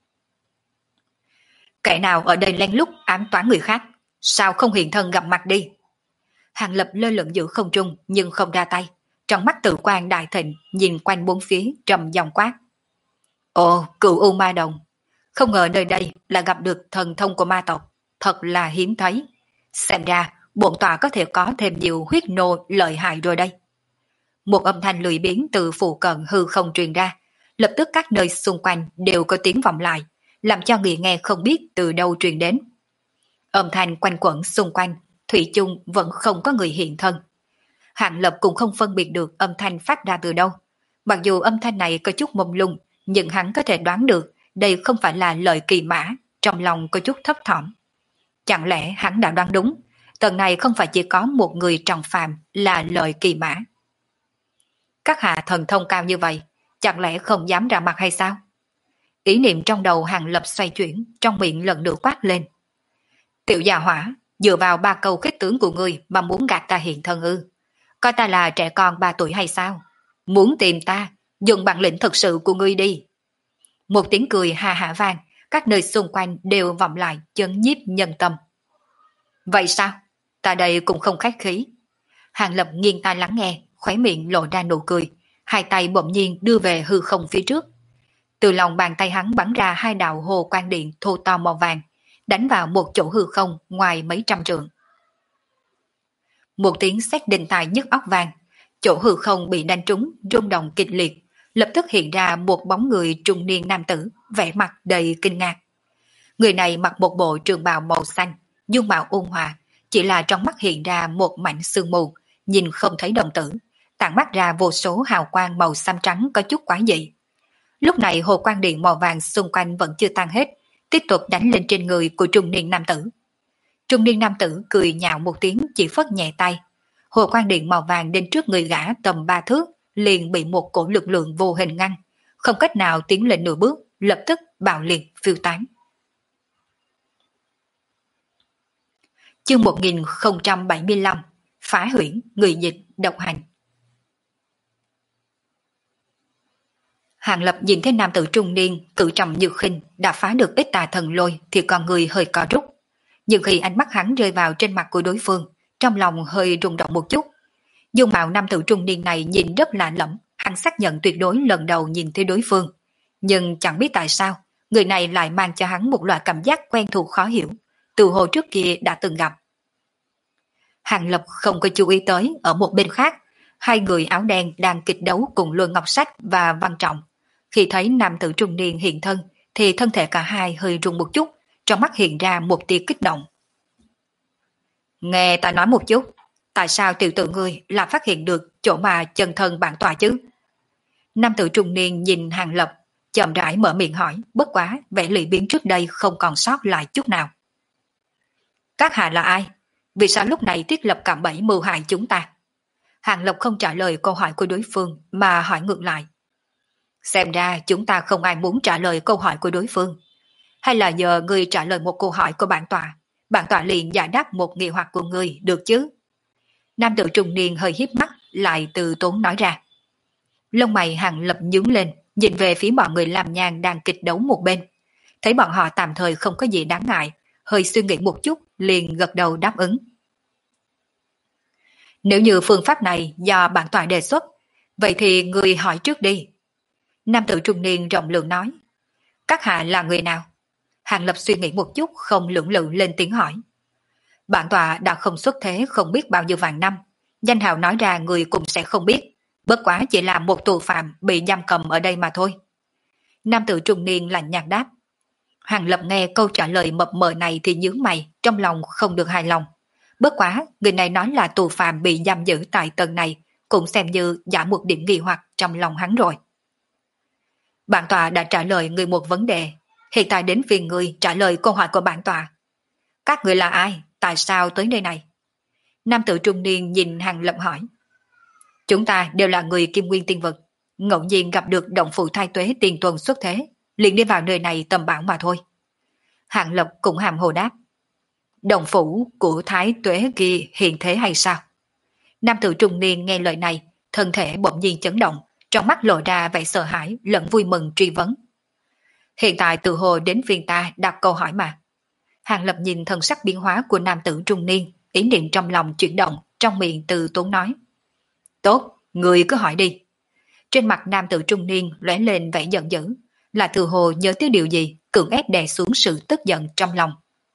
Kẻ nào ở đây lén lút ám toán người khác, sao không hiện thân gặp mặt đi? Hàng Lập lơ lửng giữa không trung nhưng không ra tay, trong mắt tự quan đại thịnh nhìn quanh bốn phía trầm giọng quát. Ồ, cửu u ma đồng, không ngờ nơi đây là gặp được thần thông của ma tộc, thật là hiếm thấy. Xem ra bổn tọa có thể có thêm nhiều huyết nô lợi hại rồi đây. Một âm thanh lười biếng từ phụ cận hư không truyền ra, lập tức các nơi xung quanh đều có tiếng vọng lại, làm cho người nghe không biết từ đâu truyền đến. Âm thanh quanh quẩn xung quanh, thủy chung vẫn không có người hiện thân. Hạng Lập cũng không phân biệt được âm thanh phát ra từ đâu. Mặc dù âm thanh này có chút mông lung, nhưng hắn có thể đoán được đây không phải là lời kỳ mã, trong lòng có chút thấp thỏm. Chẳng lẽ hắn đã đoán đúng, tầng này không phải chỉ có một người tròng phàm là lời kỳ mã. Các hạ thần thông cao như vậy, chẳng lẽ không dám ra mặt hay sao? Ý niệm trong đầu Hàng Lập xoay chuyển, trong miệng lần nữa quát lên. Tiểu già hỏa, dựa vào 3 câu khích tướng của ngươi mà muốn gạt ta hiện thân ư? Coi ta là trẻ con 3 tuổi hay sao? Muốn tìm ta, dùng bản lĩnh thực sự của ngươi đi. Một tiếng cười ha hả vang, các nơi xung quanh đều vọng lại chấn nhiếp nhân tâm. Vậy sao? Ta đây cũng không khách khí. Hàng Lập nghiêng tai lắng nghe, khóe miệng lộ ra nụ cười, hai tay bỗng nhiên đưa về hư không phía trước. Từ lòng bàn tay hắn bắn ra 2 đạo hồ quang điện thô to màu vàng, đánh vào một chỗ hư không ngoài mấy trăm trượng. Một tiếng sét đinh tai nhức óc vang, chỗ hư không bị đánh trúng, rung động kịch liệt, lập tức hiện ra một bóng người trung niên nam tử, vẻ mặt đầy kinh ngạc. Người này mặc một bộ trường bào màu xanh, dung mạo ôn hòa, chỉ là trong mắt hiện ra một mảnh sương mù, nhìn không thấy đồng tử, tản mắt ra vô số hào quang màu xám trắng có chút quái dị. Lúc này hồ quang điện màu vàng xung quanh vẫn chưa tan hết, tiếp tục đánh lên trên người của trung niên nam tử. Trung niên nam tử cười nhạo một tiếng, chỉ phất nhẹ tay. Hồ quang điện màu vàng đến trước người gã tầm 3 thước, liền bị một cổ lực lượng vô hình ngăn, không cách nào tiến lên nửa bước, lập tức bạo liệt phiêu tán. Chương 1075, phá huyễn, người dịch, độc hành. Hàng Lập nhìn thấy nam tử trung niên, cử trọng như khinh, đã phá được ít tà thần lôi thì con người hơi co rút. Nhưng khi ánh mắt hắn rơi vào trên mặt của đối phương, trong lòng hơi rung động một chút. Dung mạo nam tử trung niên này nhìn rất lạ lẫm, hắn xác nhận tuyệt đối lần đầu nhìn thấy đối phương. Nhưng chẳng biết tại sao, người này lại mang cho hắn một loại cảm giác quen thuộc khó hiểu, từ hồi trước kia đã từng gặp. Hàng Lập không có chú ý tới, ở một bên khác, hai người áo đen đang kịch đấu cùng Lôi Ngọc Sách và Văn Trọng. Khi thấy nam tử trung niên hiện thân, thì thân thể cả hai hơi rung một chút, trong mắt hiện ra một tia kích động. Nghe ta nói một chút, tại sao tiểu tử ngươi là phát hiện được chỗ mà chân thân bản tòa chứ? Nam tử trung niên nhìn Hàng Lập, chậm rãi mở miệng hỏi, bất quá vẻ lười biếng trước đây không còn sót lại chút nào. Các hạ là ai? Vì sao lúc này thiết lập cạm bẫy mưu hại chúng ta? Hàng Lập không trả lời câu hỏi của đối phương mà hỏi ngược lại. Xem ra chúng ta không ai muốn trả lời câu hỏi của đối phương. Hay là giờ ngươi trả lời một câu hỏi của bản tọa liền giải đáp một nghi hoặc của ngươi được chứ? Nam tử trung niên hơi híp mắt lại từ tốn nói ra. Lông mày Hàng Lập nhướng lên, nhìn về phía bọn người làm nhàn đang kịch đấu một bên. Thấy bọn họ tạm thời không có gì đáng ngại, hơi suy nghĩ một chút liền gật đầu đáp ứng. Nếu như phương pháp này do bản tọa đề xuất, vậy thì ngươi hỏi trước đi. Nam tử trung niên rộng lượng nói. Các hạ là người nào? Hàng Lập suy nghĩ một chút không lưỡng lự lên tiếng hỏi. Bản tọa đã không xuất thế không biết bao nhiêu vạn năm, danh hào nói ra người cũng sẽ không biết, bất quá chỉ là một tù phạm bị giam cầm ở đây mà thôi. Nam tử trung niên lạnh nhạt đáp. Hàng Lập nghe câu trả lời mập mờ này thì nhướng mày, trong lòng không được hài lòng. Bất quá, người này nói là tù phạm bị giam giữ tại tầng này, cũng xem như giảm một điểm nghi hoặc trong lòng hắn rồi. Bản tọa đã trả lời người một vấn đề, hiện tại đến phiên người trả lời câu hỏi của bản tọa. Các người là ai? Tại sao tới nơi này? Nam tử trung niên nhìn Hàng Lập hỏi. Chúng ta đều là người Kim Nguyên Tiên Vực, ngẫu nhiên gặp được động phủ thai tuế tiền tuần xuất thế, liền đi vào nơi này tầm bảo mà thôi. Hàng Lập cũng hàm hồ đáp. Động phủ của thái tuế kia hiện thế hay sao? Nam tử trung niên nghe lời này, thân thể bỗng nhiên chấn động, trong mắt lộ ra vẻ sợ hãi lẫn vui mừng truy vấn. Hiện tại từ hồ đến phiên ta đặt câu hỏi mà. Hàng Lập nhìn thần sắc biến hóa của nam tử trung niên, ý niệm trong lòng chuyển động, trong miệng từ tốn nói. Tốt, người cứ hỏi đi. Trên mặt nam tử trung niên lóe lên vẻ giận dữ, là từ hồ nhớ tới điều gì, cưỡng ép đè xuống sự tức giận trong lòng.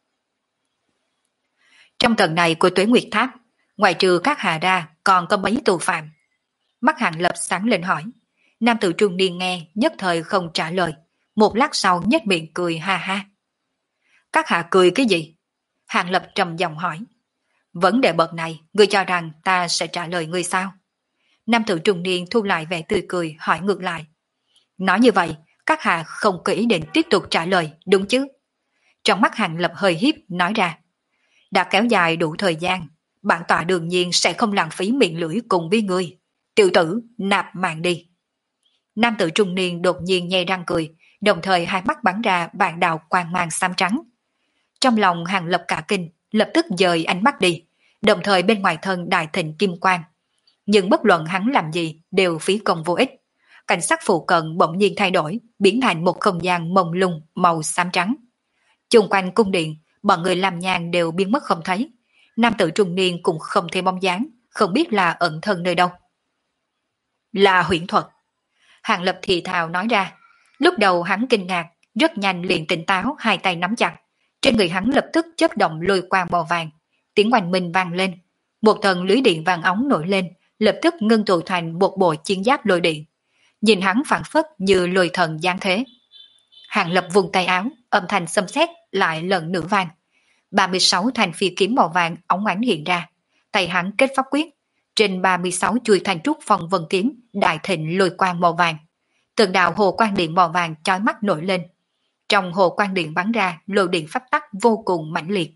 Trong tầng này của Tuế Nguyệt Tháp, ngoài trừ các hà ra còn có mấy tù phạm? Mắt Hàng Lập sáng lên hỏi. Nam tử trung niên nghe nhất thời không trả lời, một lát sau nhếch miệng cười ha ha. Các hạ cười cái gì? Hàng Lập trầm giọng hỏi. Vấn đề bậc này, ngươi cho rằng ta sẽ trả lời ngươi sao? Nam tử trung niên thu lại vẻ tươi cười hỏi ngược lại. Nói như vậy, các hạ không có ý định tiếp tục trả lời, đúng chứ? Trong mắt Hàng Lập hơi hiếp nói ra. Đã kéo dài đủ thời gian, bản tọa đương nhiên sẽ không lãng phí miệng lưỡi cùng với ngươi. Tiểu tử, nạp mạng đi. Nam tử trung niên đột nhiên nhe răng cười, đồng thời hai mắt bắn ra vạn đạo quang mang xám trắng. Trong lòng Hàng Lập cả kinh, lập tức dời ánh mắt đi, đồng thời bên ngoài thân đại thịnh kim quang. Nhưng bất luận hắn làm gì đều phí công vô ích. Cảnh sắc phụ cận bỗng nhiên thay đổi, biến thành một không gian mông lung màu xám trắng. Chung quanh cung điện, bọn người làm nhàn đều biến mất không thấy. Nam tử trung niên cũng không thấy bóng dáng, không biết là ẩn thân nơi đâu. Là huyễn thuật. Hàng Lập thì thào nói ra. Lúc đầu hắn kinh ngạc, rất nhanh liền tỉnh táo, hai tay nắm chặt. Trên người hắn lập tức chớp động lôi quang màu vàng. Tiếng oanh minh vang lên. Một thần lưới điện vàng óng nổi lên, lập tức ngưng tụ thành một bộ chiến giáp lôi điện. Nhìn hắn phản phất như lôi thần giáng thế. Hàng Lập vùng tay áo, âm thanh xâm xét lại lần nữa vang. 36 thanh phi kiếm màu vàng óng ánh hiện ra. Tay hắn kết pháp quyết. Trên 36 chuôi thanh trúc phong vân kiếm đại thịnh lôi quang màu vàng. Từng đạo hồ quang điện màu vàng chói mắt nổi lên. Trong hồ quang điện bắn ra lôi điện pháp tắc vô cùng mãnh liệt.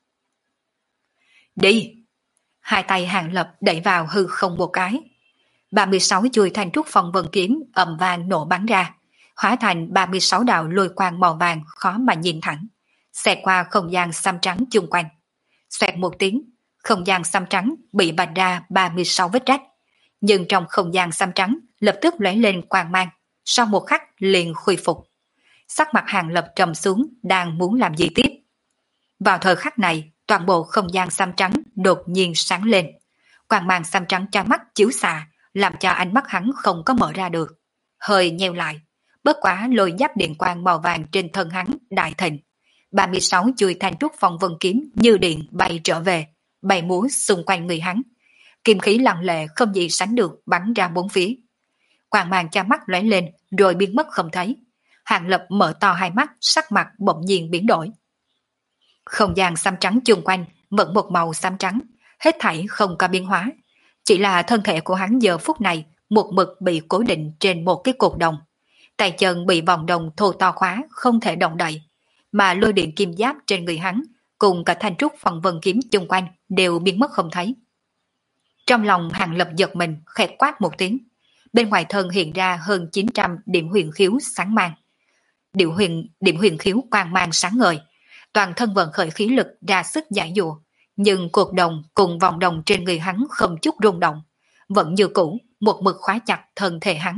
Đi! Hai tay Hàng Lập đẩy vào hư không một cái. 36 chuôi thanh trúc phong vân kiếm ầm vang nổ bắn ra, hóa thành 36 đạo lôi quang màu vàng khó mà nhìn thẳng, xẹt qua không gian xám trắng chung quanh. Xoẹt một tiếng, không gian xám trắng bị vạch ra 36 vết rách, nhưng trong không gian xám trắng lập tức lóe lên quang mang, sau một khắc liền khôi phục. Sắc mặt Hàng Lập trầm xuống, đang muốn làm gì tiếp. Vào thời khắc này, toàn bộ không gian xám trắng đột nhiên sáng lên, quang mang xám trắng cho mắt chiếu xạ, làm cho ánh mắt hắn không có mở ra được. Hơi nheo lại, bất quá lôi giáp điện quang màu vàng trên thân hắn đại thịnh. 36 chuôi thanh trúc phong vân kiếm như điện bay trở về, bay múa xung quanh người hắn. Kim khí lặng lệ không gì sánh được bắn ra bốn phía. Quang mang cho mắt lóe lên rồi biến mất không thấy. Hàng Lập mở to hai mắt, sắc mặt bỗng nhiên biến đổi. Không gian xám trắng chung quanh vẫn một màu xám trắng, hết thảy không có biến hóa. Chỉ là thân thể của hắn giờ phút này một mực bị cố định trên một cái cột đồng. Tay chân bị vòng đồng thô to khóa, không thể động đậy. Mà lôi điện kim giáp trên người hắn cùng cả thanh trúc phong vân kiếm chung quanh đều biến mất không thấy. Trong lòng Hàng Lập giật mình, khẽ quát một tiếng. Bên ngoài thân hiện ra hơn 900 điểm huyền khiếu sáng mang. Điểm huyền khiếu quang mang sáng ngời. Toàn thân vận khởi khí lực ra sức giải dụa. Nhưng cột đồng cùng vòng đồng trên người hắn không chút rung động. Vẫn như cũ, một mực khóa chặt thân thể hắn.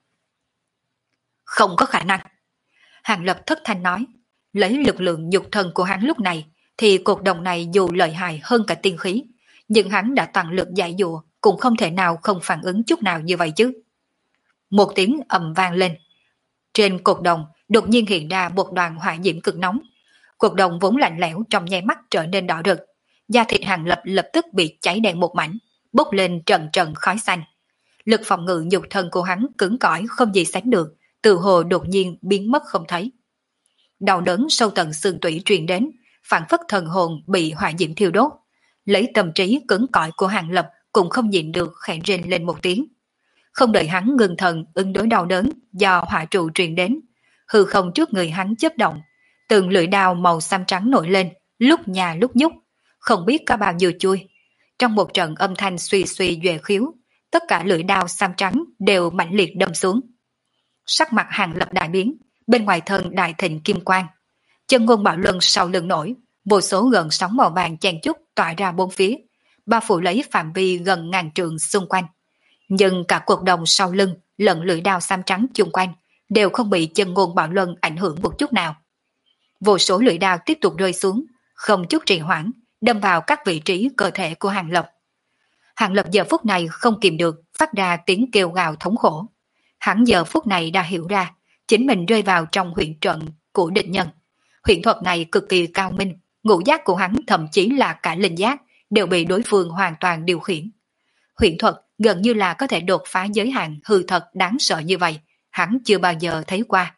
Không có khả năng. Hàng Lập thất thanh nói. Lấy lực lượng nhục thân của hắn lúc này, thì cột đồng này dù lợi hại hơn cả tiên khí, nhưng hắn đã toàn lực giải dụa, cũng không thể nào không phản ứng chút nào như vậy chứ. Một tiếng ầm vang lên. Trên cột đồng đột nhiên hiện ra một đoàn hỏa diễm cực nóng. Cột đồng vốn lạnh lẽo trong nháy mắt trở nên đỏ rực. Da thịt Hàng Lập lập tức bị cháy đen một mảnh, bốc lên trần trần khói xanh. Lực phòng ngự nhục thân của hắn cứng cỏi không gì sánh được, từ hồ đột nhiên biến mất không thấy. Đau đớn sâu tận xương tủy truyền đến, phản phất thần hồn bị hỏa diễm thiêu đốt. Lấy tâm trí cứng cỏi của Hàng Lập cũng không nhịn được khẽ rên lên một tiếng. Không đợi hắn ngừng thần ứng đối đau đớn do hỏa trụ truyền đến, hư không trước người hắn chớp động, từng lưỡi đao màu xám trắng nổi lên, lúc nhà lúc nhúc, không biết có bao nhiêu chui. Trong một trận âm thanh suy suy duệ khiếu, tất cả lưỡi đao xám trắng đều mãnh liệt đâm xuống. Sắc mặt Hàng Lập đại biến, bên ngoài thân đại thịnh kim quang. Chân ngôn bảo luân sau lưng nổi, vô số gợn sóng màu vàng chen chúc tỏa ra bốn phía, bao phủ lấy phạm vi gần ngàn trượng xung quanh. Nhưng cả cột đồng sau lưng lẫn lưỡi đao xám trắng chung quanh đều không bị chân ngôn bảo luân ảnh hưởng một chút nào. Vô số lưỡi đao tiếp tục rơi xuống, không chút trì hoãn, đâm vào các vị trí cơ thể của Hàng Lập. Hàng Lập giờ phút này không kìm được phát ra tiếng kêu gào thống khổ. Hắn giờ phút này đã hiểu ra chính mình rơi vào trong huyễn trận của địch nhân. Huyễn thuật này cực kỳ cao minh, ngũ giác của hắn thậm chí là cả linh giác đều bị đối phương hoàn toàn điều khiển. Huyễn thuật gần như là có thể đột phá giới hạn hư thật đáng sợ như vậy, hắn chưa bao giờ thấy qua.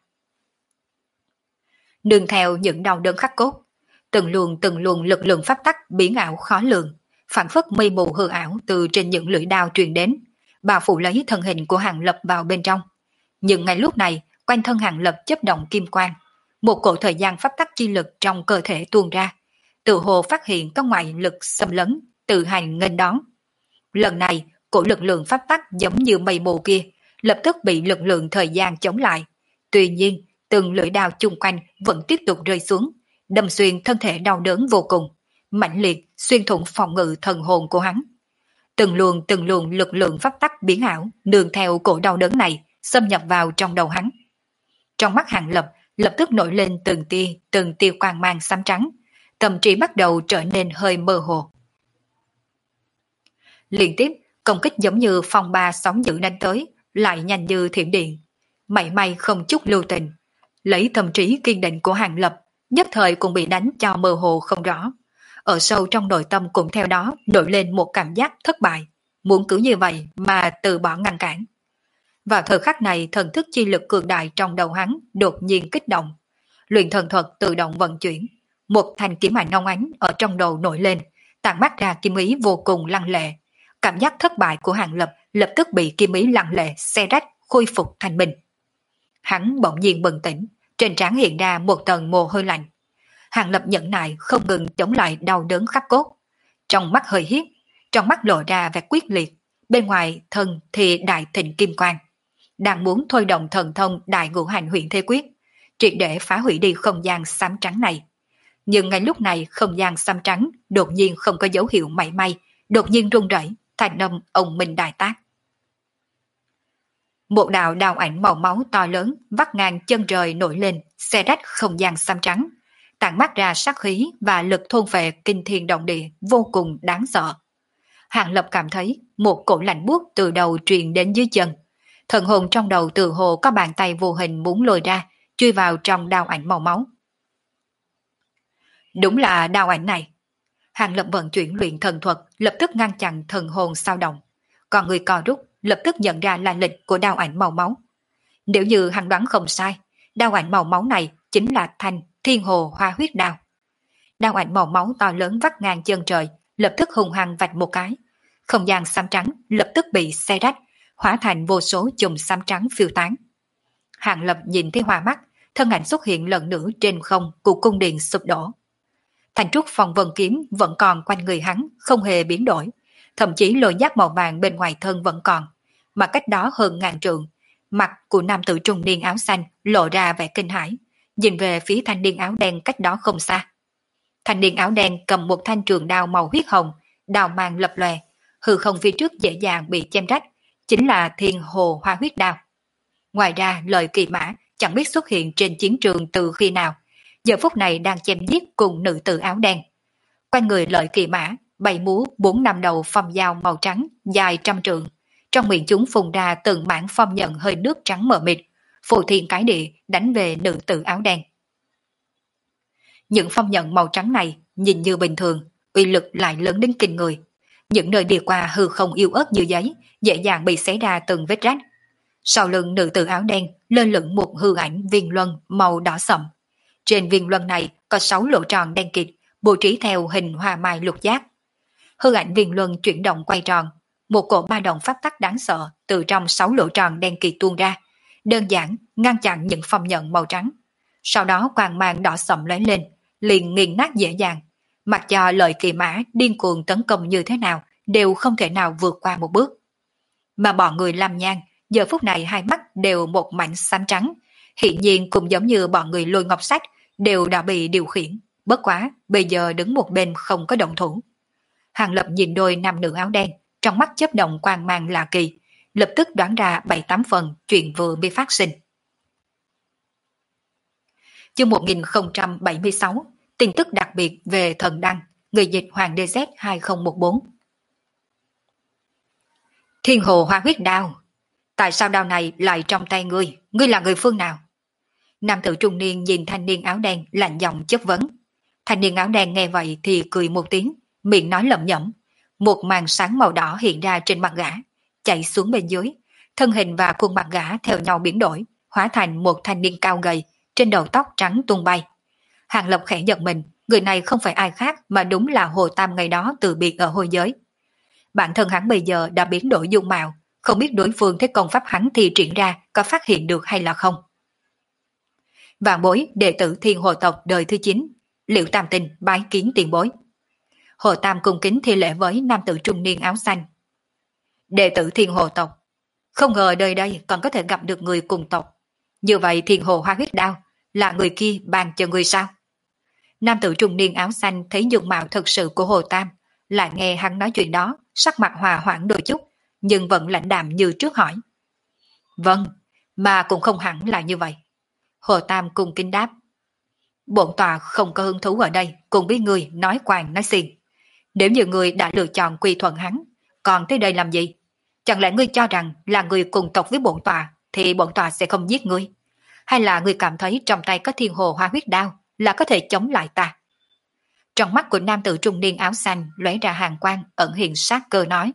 Nương theo những đau đớn khắc cốt, từng luồng lực lượng pháp tắc biến ảo khó lường, phản phất mây mù hư ảo từ trên những lưỡi đao truyền đến, bao phủ lấy thân hình của Hàng Lập vào bên trong. Nhưng ngay lúc này, quanh thân Hàng Lập chớp động kim quang, một cổ thời gian pháp tắc chi lực trong cơ thể tuôn ra, tự hồ phát hiện có ngoại lực xâm lấn, tự hành nghênh đón. Lần này, cổ lực lượng pháp tắc giống như mây mù kia, lập tức bị lực lượng thời gian chống lại. Tuy nhiên, từng lưỡi đao chung quanh vẫn tiếp tục rơi xuống, đâm xuyên thân thể đau đớn vô cùng, mãnh liệt xuyên thủng phòng ngự thần hồn của hắn. Từng luồng lực lượng pháp tắc biến ảo nương theo cổ đau đớn này xâm nhập vào trong đầu hắn. Trong mắt Hàng Lập lập tức nổi lên từng tia quang mang xám trắng, tâm trí bắt đầu trở nên hơi mơ hồ. Liên tiếp công kích giống như phong ba sóng dữ đánh tới, lại nhanh như thiểm điện, mảy may không chút lưu tình. Lấy tâm trí kiên định của Hàng Lập, nhất thời cũng bị đánh cho mơ hồ không rõ. Ở sâu trong nội tâm cũng theo đó nổi lên một cảm giác thất bại, muốn cứ như vậy mà từ bỏ ngăn cản. Vào thời khắc này, thần thức chi lực cường đại trong đầu hắn đột nhiên kích động. Luyện thần thuật tự động vận chuyển, một thanh kiếm ảnh óng ánh ở trong đầu nổi lên, tản mát ra kim ý vô cùng lăng lệ. Cảm giác thất bại của Hàng Lập lập tức bị kim ý lăng lệ xé rách, khôi phục thành bình. Hắn bỗng nhiên bừng tỉnh, trên trán hiện ra một tầng mồ hôi lạnh. Hàng Lập nhẫn nại không ngừng chống lại đau đớn khắp cốt. Trong mắt hơi hiếp, trong mắt lộ ra vẻ quyết liệt, bên ngoài thân thì đại thịnh kim quang. Đang muốn thôi động thần thông đại ngũ hành huyện thế quyết, triệt để phá hủy đi không gian xám trắng này. Nhưng ngay lúc này không gian xám trắng đột nhiên không có dấu hiệu mảy may, đột nhiên rung rẩy, thành âm ông minh đại tác. Một đạo đao ảnh màu máu to lớn vắt ngang chân trời nổi lên, xé rách không gian xám trắng, tản mát ra sát khí và lực thôn phệ kinh thiên động địa vô cùng đáng sợ. Hàng Lập cảm thấy một cổ lạnh buốt từ đầu truyền đến dưới chân. Thần hồn trong đầu từ hồ có bàn tay vô hình muốn lôi ra, chui vào trong đao ảnh màu máu. Đúng là đao ảnh này. Hàng Lập vận chuyển luyện thần thuật, lập tức ngăn chặn thần hồn sao động. Còn người co rút, lập tức nhận ra là lịch của đao ảnh màu máu. Nếu như hắn đoán không sai, đao ảnh màu máu này chính là thanh thiên hồ hoa huyết đao. Đao ảnh màu máu to lớn vắt ngang chân trời, lập tức hung hăng vạch một cái. Không gian xám trắng lập tức bị xé rách, hóa thành vô số chùm xám trắng phiêu tán. Hàng Lập nhìn thấy hoa mắt, thân ảnh xuất hiện lần nữa trên không của cung điện sụp đổ. Thành trúc phong vân kiếm vẫn còn quanh người hắn, không hề biến đổi, thậm chí lôi giác màu vàng bên ngoài thân vẫn còn, mà cách đó hơn ngàn trượng, mặt của nam tử trung niên áo xanh lộ ra vẻ kinh hãi, nhìn về phía thanh niên áo đen cách đó không xa. Thanh niên áo đen cầm một thanh trường đao màu huyết hồng, đao mang lập lòe, hư không phía trước dễ dàng bị chém rách, chính là thiên hồ hoa huyết đao. Ngoài ra lời kỳ mã chẳng biết xuất hiện trên chiến trường từ khi nào, giờ phút này đang chém giết cùng nữ tử áo đen. Quanh người lợi kỳ mã, bày múa 4-5 đầu phong dao màu trắng dài trăm trượng, trong miệng chúng phun ra từng mảng phong nhận hơi nước trắng mờ mịt, phù thiên cái địa đánh về nữ tử áo đen. Những phong nhận màu trắng này nhìn như bình thường, uy lực lại lớn đến kinh người. Những nơi đi qua hư không yếu ớt như giấy, dễ dàng bị xé ra từng vết rách. Sau lưng nữ tử áo đen lơ lửng một hư ảnh viên luân màu đỏ sậm. Trên viên luân này có 6 lỗ tròn đen kịt, bố trí theo hình hoa mai lục giác. Hư ảnh viên luân chuyển động quay tròn, một cổ ba động pháp tắc đáng sợ từ trong 6 lỗ tròn đen kịt tuôn ra, đơn giản ngăn chặn những phong nhận màu trắng. Sau đó quang mang đỏ sậm lóe lên, liền nghiền nát dễ dàng. Mặc cho lợi kỳ mã điên cuồng tấn công như thế nào đều không thể nào vượt qua một bước. Mà bọn người làm nhang giờ phút này hai mắt đều một mảnh xám trắng, hiện nhiên cũng giống như bọn người Lôi Ngọc Sách đều đã bị điều khiển, bất quá bây giờ đứng một bên không có động thủ. Hàng Lập nhìn đôi nam nữ áo đen, trong mắt chớp động quang mang lạ kỳ, lập tức đoán ra 7-8 phần chuyện vừa bị phát sinh. Chương 1076, tin tức đặc biệt về thần đăng, người dịch Hoàng DZ 2014. Thiên hồ hoa huyết đao, tại sao đao này lại trong tay ngươi? Ngươi là người phương nào? Nam tử trung niên nhìn thanh niên áo đen lạnh giọng chất vấn. Thanh niên áo đen nghe vậy thì cười một tiếng, miệng nói lẩm nhẩm. Một màn sáng màu đỏ hiện ra trên mặt gã, chạy xuống bên dưới. Thân hình và khuôn mặt gã theo nhau biến đổi, hóa thành một thanh niên cao gầy, trên đầu tóc trắng tung bay. Hàng Lập khẽ giật mình, người này không phải ai khác mà đúng là Hồ Tam ngày đó từ biệt ở hôi giới. Bản thân hắn bây giờ đã biến đổi dung mạo, không biết đối phương thấy công pháp hắn thi triển ra có phát hiện được hay là không. Vạn bối đệ tử Thiên Hồ tộc đời thứ 9, Liễu Tam Tinh bái kiến tiền bối. Hồ Tam cung kính thi lễ với nam tử trung niên áo xanh. Đệ tử Thiên Hồ tộc, không ngờ đời đây còn có thể gặp được người cùng tộc. Như vậy Thiên Hồ hoa huyết đao là người kia ban cho người sao? Nam tử trung niên áo xanh thấy dung mạo thật sự của Hồ Tam, lại nghe hắn nói chuyện đó, sắc mặt hòa hoãn đôi chút, nhưng vẫn lãnh đạm như trước hỏi. Vâng, mà cũng không hẳn là như vậy. Hồ Tam cung kính đáp. Bổn tòa không có hứng thú ở đây cùng với người nói quàng nói xiên. Nếu như người đã lựa chọn quy thuận hắn, còn tới đây làm gì? Chẳng lẽ ngươi cho rằng là người cùng tộc với bổn tòa thì bổn tòa sẽ không giết ngươi? Hay là ngươi cảm thấy trong tay có thiên hồ hoa huyết đao là có thể chống lại ta? Trong mắt của nam tử trung niên áo xanh lóe ra hàn quang ẩn hiện sát cơ nói.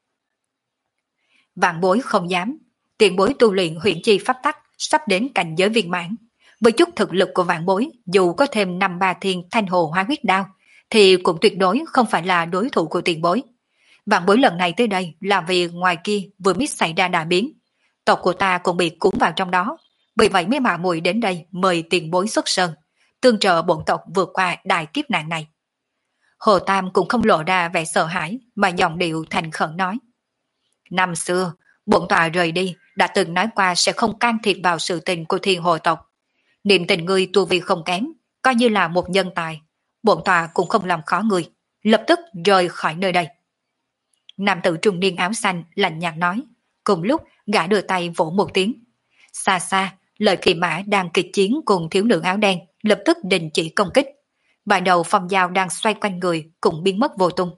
Vạn bối không dám, tiền bối tu luyện huyền chi pháp tắc sắp đến cảnh giới viên mãn. Với chút thực lực của vạn bối, dù có thêm 5-3 thiên thanh hồ hóa huyết đao, thì cũng tuyệt đối không phải là đối thủ của tiền bối. Vạn bối lần này tới đây là vì ngoài kia vừa mới xảy ra đại biến. Tộc của ta cũng bị cuốn vào trong đó. Vì vậy mới mà muội đến đây mời tiền bối xuất sơn, tương trợ bổn tộc vượt qua đại kiếp nạn này. Hồ Tam cũng không lộ ra vẻ sợ hãi mà giọng điệu thành khẩn nói. Năm xưa, bổn tọa rời đi đã từng nói qua sẽ không can thiệp vào sự tình của thiên hồ tộc. Niệm tình ngươi tu vi không kém, coi như là một nhân tài. Bổn tọa cũng không làm khó ngươi, lập tức rời khỏi nơi đây. Nam tử trung niên áo xanh lạnh nhạt nói, cùng lúc gã đưa tay vỗ một tiếng. Xa xa, Lợi Kỳ Mã đang kịch chiến cùng thiếu nữ áo đen lập tức đình chỉ công kích. Vài đầu phong dao đang xoay quanh người cũng biến mất vô tung.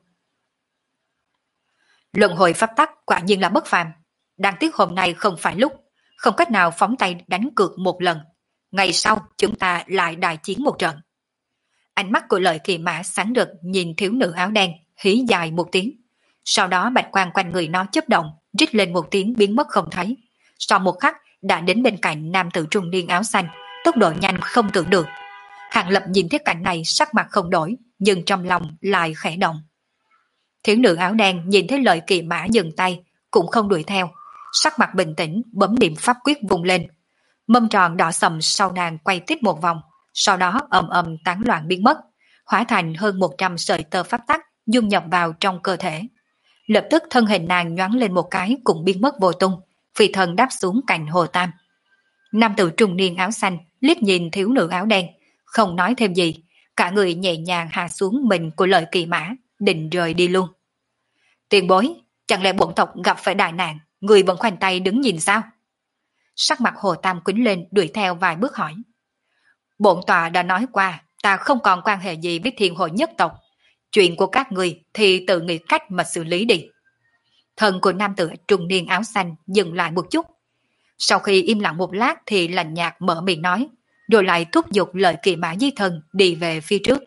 Luân hồi pháp tắc quả nhiên là bất phàm. Đáng tiếc hôm nay không phải lúc, không cách nào phóng tay đánh cược một lần. Ngày sau chúng ta lại đại chiến một trận. Ánh mắt của Lợi Kỳ Mã sáng rực nhìn thiếu nữ áo đen, hí dài một tiếng. Sau đó bạch quang quanh người nó chớp động, rít lên một tiếng biến mất không thấy. Sau một khắc đã đến bên cạnh nam tử trung niên áo xanh, tốc độ nhanh không tưởng được. Hàng Lập nhìn thấy cảnh này sắc mặt không đổi, nhưng trong lòng lại khẽ động. Thiếu nữ áo đen nhìn thấy Lợi Kỳ Mã dừng tay, cũng không đuổi theo, sắc mặt bình tĩnh bấm niệm pháp quyết vùng lên. Mâm tròn đỏ sầm sau nàng quay tít một vòng, sau đó ầm ầm tán loạn biến mất, hóa thành hơn 100 sợi tơ pháp tắc dung nhập vào trong cơ thể. Lập tức thân hình nàng nhoáng lên một cái cũng biến mất vô tung, phi thân đáp xuống cạnh Hồ Tam. Nam tử trung niên áo xanh liếc nhìn thiếu nữ áo đen, không nói thêm gì, cả người nhẹ nhàng hạ xuống mình của Lợi Kỳ Mã, định rời đi luôn. Tiền bối, chẳng lẽ bổn tộc gặp phải đại nạn, người vẫn khoanh tay đứng nhìn sao? Sắc mặt Hồ Tam quýnh lên đuổi theo vài bước hỏi. Bổn tọa đã nói qua, ta không còn quan hệ gì với thiên hội nhất tộc. Chuyện của các người thì tự nghĩ cách mà xử lý đi. Thân của nam tử trung niên áo xanh dừng lại một chút. Sau khi im lặng một lát thì lạnh nhạt mở miệng nói, rồi lại thúc giục Lợi Kỳ Mã di thân đi về phía trước.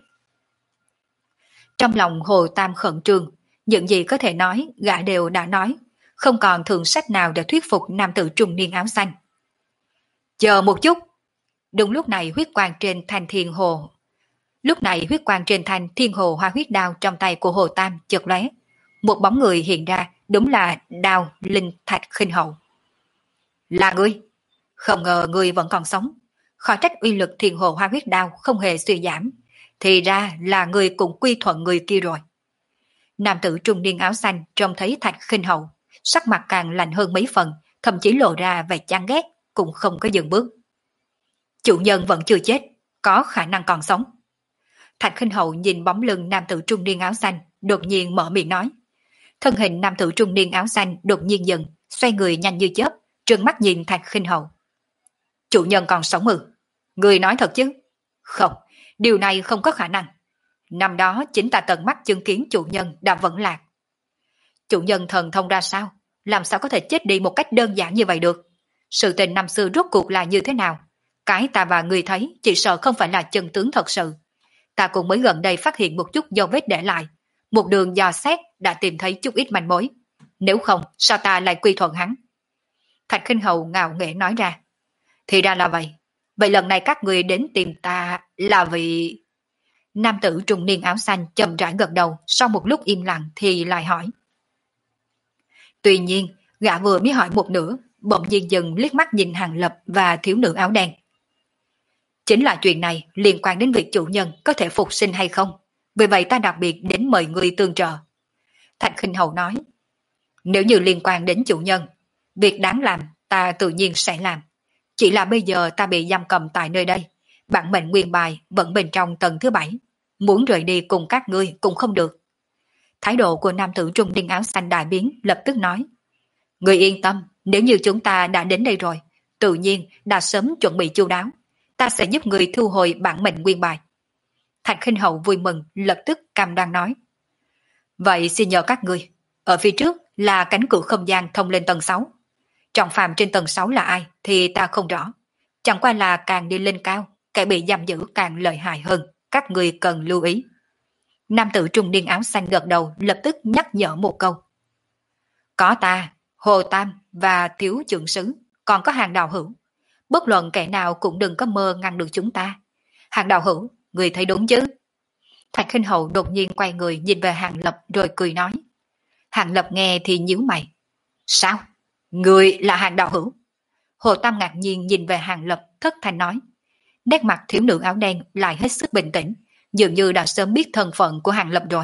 Trong lòng Hồ Tam khẩn trương, những gì có thể nói gã đều đã nói, không còn thường sách nào để thuyết phục nam tử trung niên áo xanh. Chờ một chút. Đúng lúc này huyết quang trên thanh thiên hồ. Lúc này huyết quang trên thanh thiên hồ hoa huyết đao trong tay của Hồ Tam chợt lóe, một bóng người hiện ra, đúng là Đao Linh Thạch Khinh Hậu. Là ngươi? Không ngờ ngươi vẫn còn sống. Khó trách uy lực thiên hồ hoa huyết đao không hề suy giảm. Thì ra là ngươi cũng quy thuận người kia rồi. Nam tử trung niên áo xanh trông thấy Thạch Khinh Hậu, sắc mặt càng lạnh hơn mấy phần, thậm chí lộ ra vẻ chán ghét, cũng không có dừng bước. Chủ nhân vẫn chưa chết, có khả năng còn sống. Thạch Khinh Hậu nhìn bóng lưng nam tử trung niên áo xanh, đột nhiên mở miệng nói. Thân hình nam tử trung niên áo xanh đột nhiên dừng, xoay người nhanh như chớp, trừng mắt nhìn Thạch Khinh Hậu. Chủ nhân còn sống ư? Người nói thật chứ? Không, điều này không có khả năng. Năm đó chính ta tận mắt chứng kiến chủ nhân đã vẫn lạc. Chủ nhân thần thông ra sao? Làm sao có thể chết đi một cách đơn giản như vậy được? Sự tình năm xưa rốt cuộc là như thế nào? Cái ta và người thấy chỉ sợ không phải là chân tướng thật sự. Ta cũng mới gần đây phát hiện một chút dấu vết để lại. Một đường dò xét đã tìm thấy chút ít manh mối. Nếu không, sao ta lại quy thuận hắn? Thạch Khinh Hậu ngạo nghễ nói ra. Thì ra là vậy. Vậy lần này các người đến tìm ta là vì... Nam tử trung niên áo xanh chậm rãi gật đầu, sau một lúc im lặng thì lại hỏi. Tuy nhiên, gã vừa mới hỏi một nửa, bỗng nhiên dừng liếc mắt nhìn Hàng Lập và thiếu nữ áo đen. Chính là chuyện này liên quan đến việc chủ nhân có thể phục sinh hay không. Vì vậy ta đặc biệt đến mời người tương trợ. Thạch Khinh Hậu nói. Nếu như liên quan đến chủ nhân, việc đáng làm ta tự nhiên sẽ làm. Chỉ là bây giờ ta bị giam cầm tại nơi đây. Bản mệnh nguyên bài vẫn bên trong tầng thứ 7. Muốn rời đi cùng các ngươi cũng không được. Thái độ của nam tử trung niên áo xanh đại biến, lập tức nói. Người yên tâm, nếu như chúng ta đã đến đây rồi, tự nhiên đã sớm chuẩn bị chu đáo. Ta sẽ giúp người thu hồi bản mệnh nguyên bài. Thạch Khinh Hậu vui mừng, lập tức cam đoan nói. Vậy xin nhờ các ngươi, ở phía trước là cánh cửa không gian thông lên tầng 6. Trọng phàm trên tầng 6 là ai thì ta không rõ. Chẳng qua là càng đi lên cao, kẻ bị giam giữ càng lợi hại hơn, các ngươi cần lưu ý. Nam tử trung niên áo xanh gật đầu lập tức nhắc nhở một câu. Có ta, Hồ Tam và thiếu trưởng sứ, còn có Hàng đạo hữu. Bất luận kẻ nào cũng đừng có mơ ngăn được chúng ta. Hàng đạo hữu, người thấy đúng chứ? Thạch Khinh Hậu đột nhiên quay người nhìn về Hàng Lập rồi cười nói. Hàng Lập nghe thì nhíu mày. Sao? Người là Hàng đạo hữu? Hồ Tam ngạc nhiên nhìn về Hàng Lập, thất thanh nói. Nét mặt thiếu nữ áo đen lại hết sức bình tĩnh, dường như đã sớm biết thân phận của Hàng Lập rồi.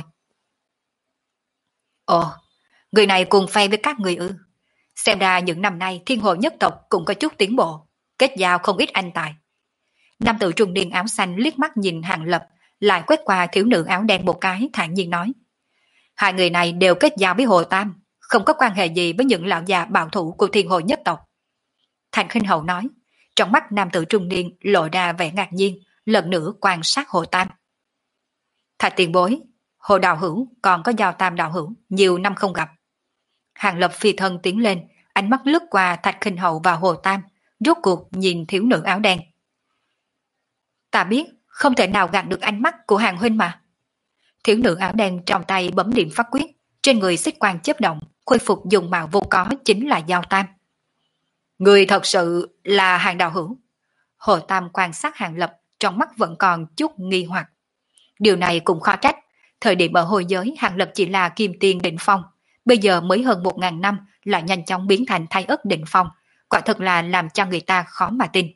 Ồ, người này cùng phe với các người ư? Xem ra những năm nay thiên hồ nhất tộc cũng có chút tiến bộ, kết giao không ít anh tài. Nam tử trung niên áo xanh liếc mắt nhìn Hàng Lập, lại quét qua thiếu nữ áo đen một cái, thản nhiên nói. Hai người này đều kết giao với Hồ Tam, không có quan hệ gì với những lão già bảo thủ của thiên hồ nhất tộc. Thành Khinh Hầu nói, trong mắt nam tử trung niên lộ ra vẻ ngạc nhiên, lần nữa quan sát Hồ Tam. Thạch tiền bối, Hồ đạo hữu còn có Giao Tam đạo hữu, nhiều năm không gặp. Hàng Lập phi thân tiến lên, ánh mắt lướt qua Thạch Khinh Hầu và Hồ Tam, rốt cuộc nhìn thiếu nữ áo đen. Ta biết, không thể nào gạt được ánh mắt của Hàng huynh mà. Thiếu nữ áo đen trong tay bấm điểm pháp quyết, trên người xích quang chớp động, khôi phục dùng mạo vô có chính là Giao Tam. Người thật sự là Hàng đạo hữu. Hồ Tam quan sát Hàng Lập, trong mắt vẫn còn chút nghi hoặc. Điều này cũng khó trách, thời điểm ở hồi giới Hàng Lập chỉ là kim tiên đỉnh phong, bây giờ mới hơn 1000 năm lại nhanh chóng biến thành thái ất đỉnh phong, quả thật là làm cho người ta khó mà tin.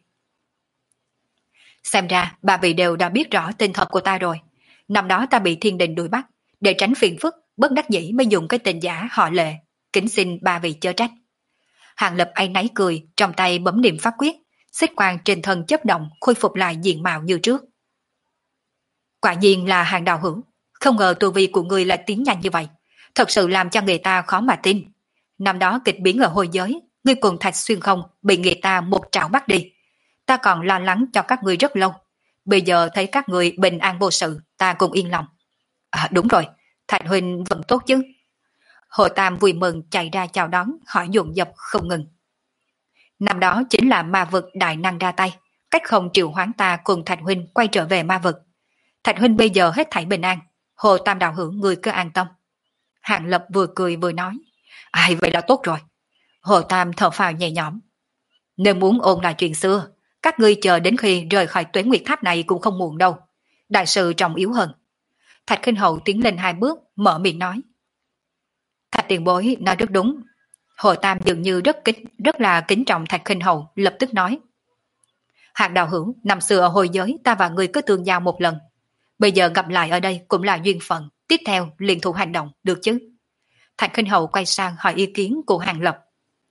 Xem ra ba vị đều đã biết rõ tên thật của ta rồi. Năm đó ta bị thiên đình đuổi bắt, để tránh phiền phức, bất đắc dĩ mới dùng cái tên giả họ Lệ, kính xin ba vị chớ trách. Hàng Lập áy náy cười, trong tay bấm niệm pháp quyết, xích quang trên thân chớp động, khôi phục lại diện mạo như trước. Quả nhiên là Hàng đạo hữu, không ngờ tu vi của người lại tiến nhanh như vậy, thật sự làm cho người ta khó mà tin. Năm đó kịch biến ở hồi giới, ngươi cùng Thạch Xuyên không bị người ta một trảo bắt đi. Ta còn lo lắng cho các ngươi rất lâu. Bây giờ thấy các ngươi bình an vô sự, ta cũng yên lòng. À, đúng rồi, Thạch huynh vẫn tốt chứ? Hồ Tam vui mừng chạy ra chào đón, hỏi dồn dập không ngừng. Năm đó chính là ma vực đại năng ra tay, cách không triệu hoán ta cùng Thạch huynh quay trở về ma vực. Thạch huynh bây giờ hết thảy bình an, Hồ Tam đạo hữu người cứ an tâm. Hàng Lập vừa cười vừa nói. Ai vậy là tốt rồi. Hồ Tam thở phào nhẹ nhõm. Nếu muốn ôn lại chuyện xưa, các ngươi chờ đến khi rời khỏi Tuế Nguyệt Tháp này cũng không muộn đâu. Đại sự trọng yếu hơn. Thạch Khinh Hầu tiến lên 2 bước, mở miệng nói. Thạch tiền bối nói rất đúng. Hồ Tam dường như rất là kính trọng Thạch Khinh Hầu, lập tức nói. Hạng đạo hữu, năm xưa ở hồi giới ta và ngươi có tương giao một lần. Bây giờ gặp lại ở đây cũng là duyên phận, tiếp theo liên thủ hành động, được chứ? Thạch Khinh Hầu quay sang hỏi ý kiến của Hàng Lập.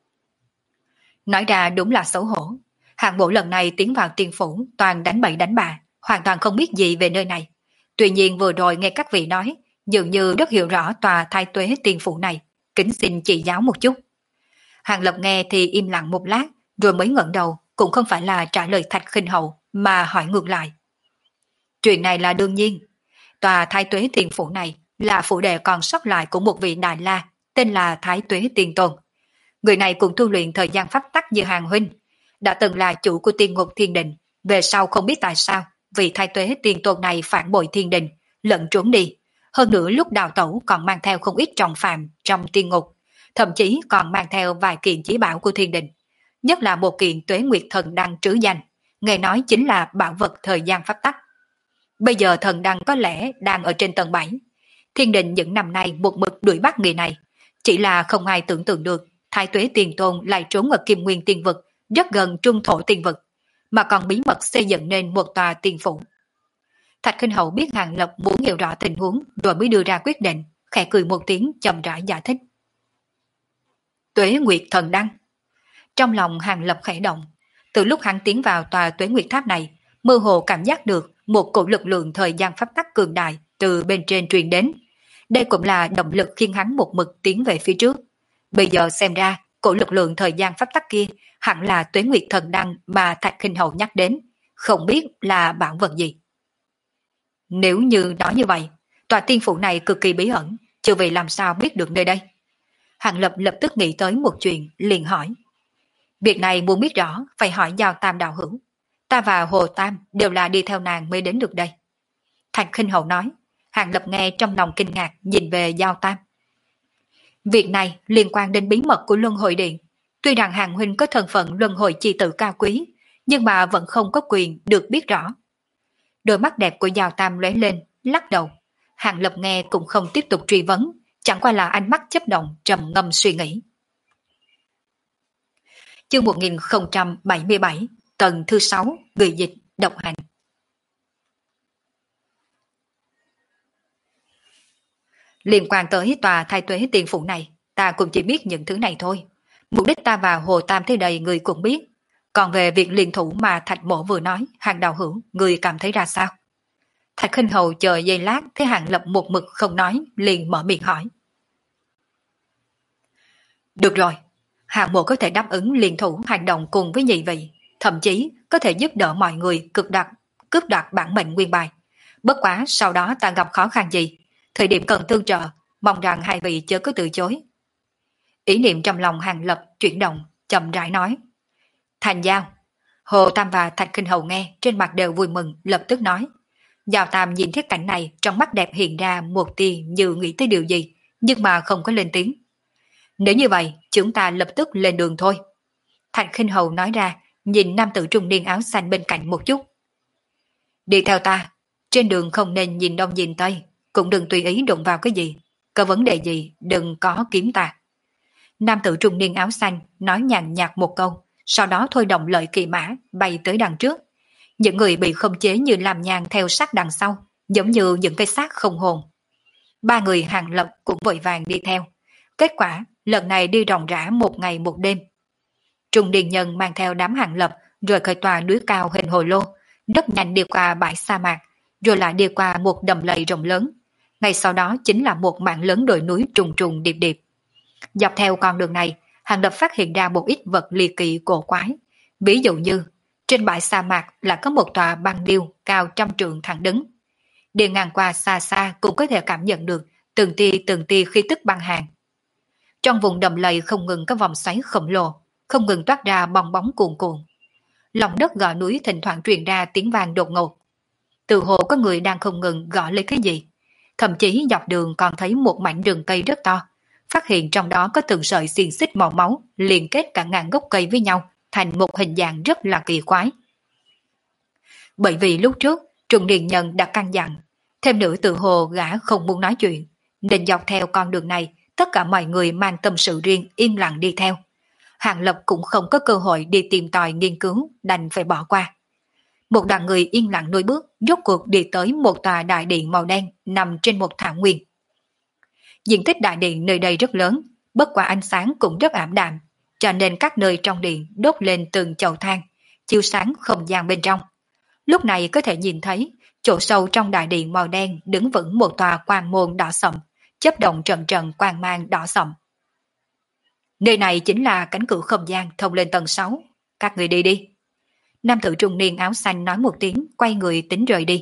Nói ra đúng là xấu hổ. Hạng bộ lần này tiến vào tiên phủ toàn đánh bậy đánh bạ, hoàn toàn không biết gì về nơi này. Tuy nhiên vừa rồi nghe các vị nói, dường như rất hiểu rõ tòa Thái Tuế tiên phủ này, kính xin chỉ giáo một chút. Hàng Lập nghe thì im lặng một lát, rồi mới ngẩng đầu, cũng không phải là trả lời Thạch Khinh Hầu, mà hỏi ngược lại. Chuyện này là đương nhiên. Tòa Thái Tuế tiên phủ này là phủ đệ còn sót lại của một vị Đại La, tên là Thái Tuế Tiên Tôn. Người này cùng tu luyện thời gian pháp tắc như Hàng huynh, đã từng là chủ của tiên ngục thiên đình, về sau không biết tại sao vị Thái Tuế Tiên Tôn này phản bội thiên đình, lẫn trốn đi. Hơn nữa lúc đào tẩu còn mang theo không ít trọng phạm trong tiên ngục, thậm chí còn mang theo vài kiện chí bảo của thiên đình, nhất là một kiện Tuế Nguyệt Thần Đăng trứ danh, nghe nói chính là bảo vật thời gian pháp tắc. Bây giờ thần đăng có lẽ đang ở trên tầng 7. Thiên đình những năm nay một mực đuổi bắt người này, chỉ là không ai tưởng tượng được Thái Tuế Tiền Tôn lại trốn ở Kim Nguyên Tiên Vực, rất gần Trung Thổ Tiên Vực, mà còn bí mật xây dựng nên một tòa tiên phủ. Thạch Khinh Hầu biết Hàng Lập muốn hiểu rõ tình huống rồi mới đưa ra quyết định, khẽ cười một tiếng chậm rãi giải thích. Tuế Nguyệt Thần Đăng. Trong lòng Hàng Lập khẽ động, từ lúc hắn tiến vào tòa Tuế Nguyệt Tháp này, mơ hồ cảm giác được một cổ lực lượng thời gian pháp tắc cường đại từ bên trên truyền đến. Đây cũng là động lực khiến hắn một mực tiến về phía trước. Bây giờ xem ra, cổ lực lượng thời gian pháp tắc kia hẳn là Tuế Nguyệt Thần Đăng mà Thạch Khinh Hầu nhắc đến, không biết là bảo vật gì. Nếu như nói như vậy, tòa tiên phủ này cực kỳ bí ẩn, chưa vì làm sao biết được nơi đây. Hàng Lập lập tức nghĩ tới một chuyện, liền hỏi. Việc này muốn biết rõ, phải hỏi Giao Tam đạo hữu. Ta và Hồ Tam đều là đi theo nàng mới đến được đây. Thạch Khinh Hầu nói. Hàng Lập nghe trong lòng kinh ngạc, nhìn về Giao Tam. Việc này liên quan đến bí mật của Luân Hồi Điện. Tuy rằng Hàng huynh có thân phận Luân Hồi chi tử cao quý, nhưng mà vẫn không có quyền được biết rõ. Đôi mắt đẹp của Giao Tam lóe lên, lắc đầu. Hàng Lập nghe cũng không tiếp tục truy vấn, chẳng qua là ánh mắt chấp động trầm ngâm suy nghĩ. Chương 1077, tầng thứ 6, người dịch, độc hành. Liên quan tới tòa Thái Tuế Tiên Phủ này, ta cũng chỉ biết những thứ này thôi. Mục đích ta vào Hồ Tam thế đây người cũng biết. Còn về việc liên thủ mà Thạch Mộ vừa nói, Hàng Đạo Hữu, người cảm thấy ra sao? Thạch Khinh Hầu chờ giây lát, thấy Hàng Lập một mực không nói, liền mở miệng hỏi. Được rồi, Hàng Mộ có thể đáp ứng liên thủ hành động cùng với nhị vị, thậm chí có thể giúp đỡ mọi người cướp đoạt bản mệnh nguyên bài. Bất quá sau đó ta gặp khó khăn gì, thời điểm cần tương trợ, mong rằng hai vị chớ có từ chối. Ý niệm trong lòng Hàng Lập chuyển động, chậm rãi nói. Thành giao. Hồ Tam và Thạch Khinh Hầu nghe trên mặt đều vui mừng, lập tức nói. Giao Tam nhìn thấy cảnh này, trong mắt đẹp hiện ra một tia như nghĩ tới điều gì, nhưng mà không có lên tiếng. Nếu như vậy, chúng ta lập tức lên đường thôi. Thạch Khinh Hầu nói ra, nhìn nam tử trung niên áo xanh bên cạnh một chút. Đi theo ta, trên đường không nên nhìn đông nhìn tây, cũng đừng tùy ý đụng vào cái gì, có vấn đề gì đừng có kiếm ta. Nam tử trung niên áo xanh nói nhàn nhạt một câu, sau đó thôi động lợi kỳ mã bay tới đằng trước. Những người bị khống chế như làm nhàn theo sát đằng sau, giống như những cái xác không hồn. Ba người Hàng Lập cũng vội vàng đi theo. Kết quả, lần này đi ròng rã một ngày một đêm. Trung Điền Nhân mang theo đám Hàng Lập rồi khởi tòa núi cao hình hồ lô, rất nhanh đi qua bãi sa mạc, rồi lại đi qua một đầm lầy rộng lớn. Ngay sau đó chính là một mảng lớn đồi núi trùng trùng điệp điệp. Dọc theo con đường này, Hàng Lập phát hiện ra một ít vật ly kỳ cổ quái. Ví dụ như, trên bãi sa mạc là có một tòa băng điêu cao 100 trượng thẳng đứng. Đi ngang qua xa xa cũng có thể cảm nhận được từng tia khí tức băng hàng. Trong vùng đầm lầy không ngừng có vòng xoáy khổng lồ, không ngừng toát ra bong bóng cuồn cuộn. Lòng đất gò núi thỉnh thoảng truyền ra tiếng vang đột ngột. Từ hồ có người đang không ngừng gõ lấy cái gì. Thậm chí dọc đường còn thấy một mảnh rừng cây rất to, phát hiện trong đó có từng sợi xiềng xích màu máu liên kết cả ngàn gốc cây với nhau thành một hình dạng rất là kỳ quái. Bởi vì lúc trước Trùng Điền Nhân đã căn dặn, thêm nữa tự hồ gã không muốn nói chuyện, nên dọc theo con đường này tất cả mọi người mang tâm sự riêng yên lặng đi theo. Hàng Lập cũng không có cơ hội đi tìm tòi nghiên cứu, đành phải bỏ qua. Một đoàn người yên lặng nối bước, rốt cuộc đi tới một tòa đại điện màu đen nằm trên một thảo nguyên. Diện tích đại điện nơi đây rất lớn, bất quả ánh sáng cũng rất ảm đạm, cho nên các nơi trong điện đốt lên từng chậu than, chiếu sáng không gian bên trong. Lúc này có thể nhìn thấy, chỗ sâu trong đại điện màu đen đứng vững một tòa quang môn đỏ sậm, chớp động trận trận quang mang đỏ sậm. Nơi này chính là cánh cửa không gian thông lên tầng 6, các người đi đi. Nam tử trung niên áo xanh nói một tiếng, quay người tính rời đi.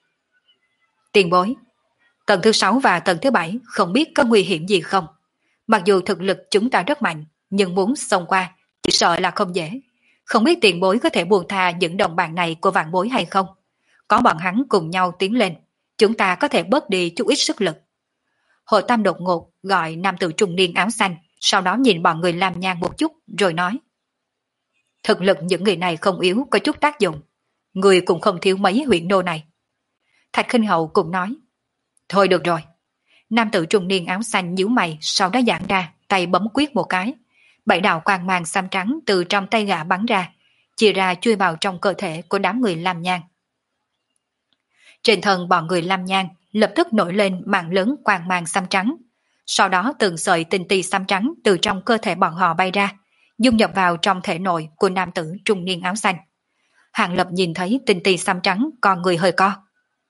Tiền bối, tầng thứ 6 và tầng thứ 7 không biết có nguy hiểm gì không? Mặc dù thực lực chúng ta rất mạnh, nhưng muốn xông qua, chỉ sợ là không dễ. Không biết tiền bối có thể buông tha những đồng bạn này của vạn bối hay không? Có bọn hắn cùng nhau tiến lên, chúng ta có thể bớt đi chút ít sức lực. Hồ Tam đột ngột gọi nam tử trung niên áo xanh, sau đó nhìn bọn người làm nhang một chút, rồi nói. Thực lực những người này không yếu, có chút tác dụng. Người cũng không thiếu mấy huyện đô này. Thạch Khinh Hầu cũng nói. Thôi được rồi. Nam tử trung niên áo xanh nhíu mày, sau đó giãn ra, tay bấm quyết một cái. 7 đạo quang mang xám trắng từ trong tay gã bắn ra, chia ra chui vào trong cơ thể của đám người làm nhang. Trên thân bọn người làm nhang lập tức nổi lên mảng lớn quang mang xám trắng. Sau đó từng sợi tinh ti xám trắng từ trong cơ thể bọn họ bay ra, dung nhập vào trong thể nội của nam tử trung niên áo xanh. Hàng Lập nhìn thấy tinh ti xám trắng, con người hơi co.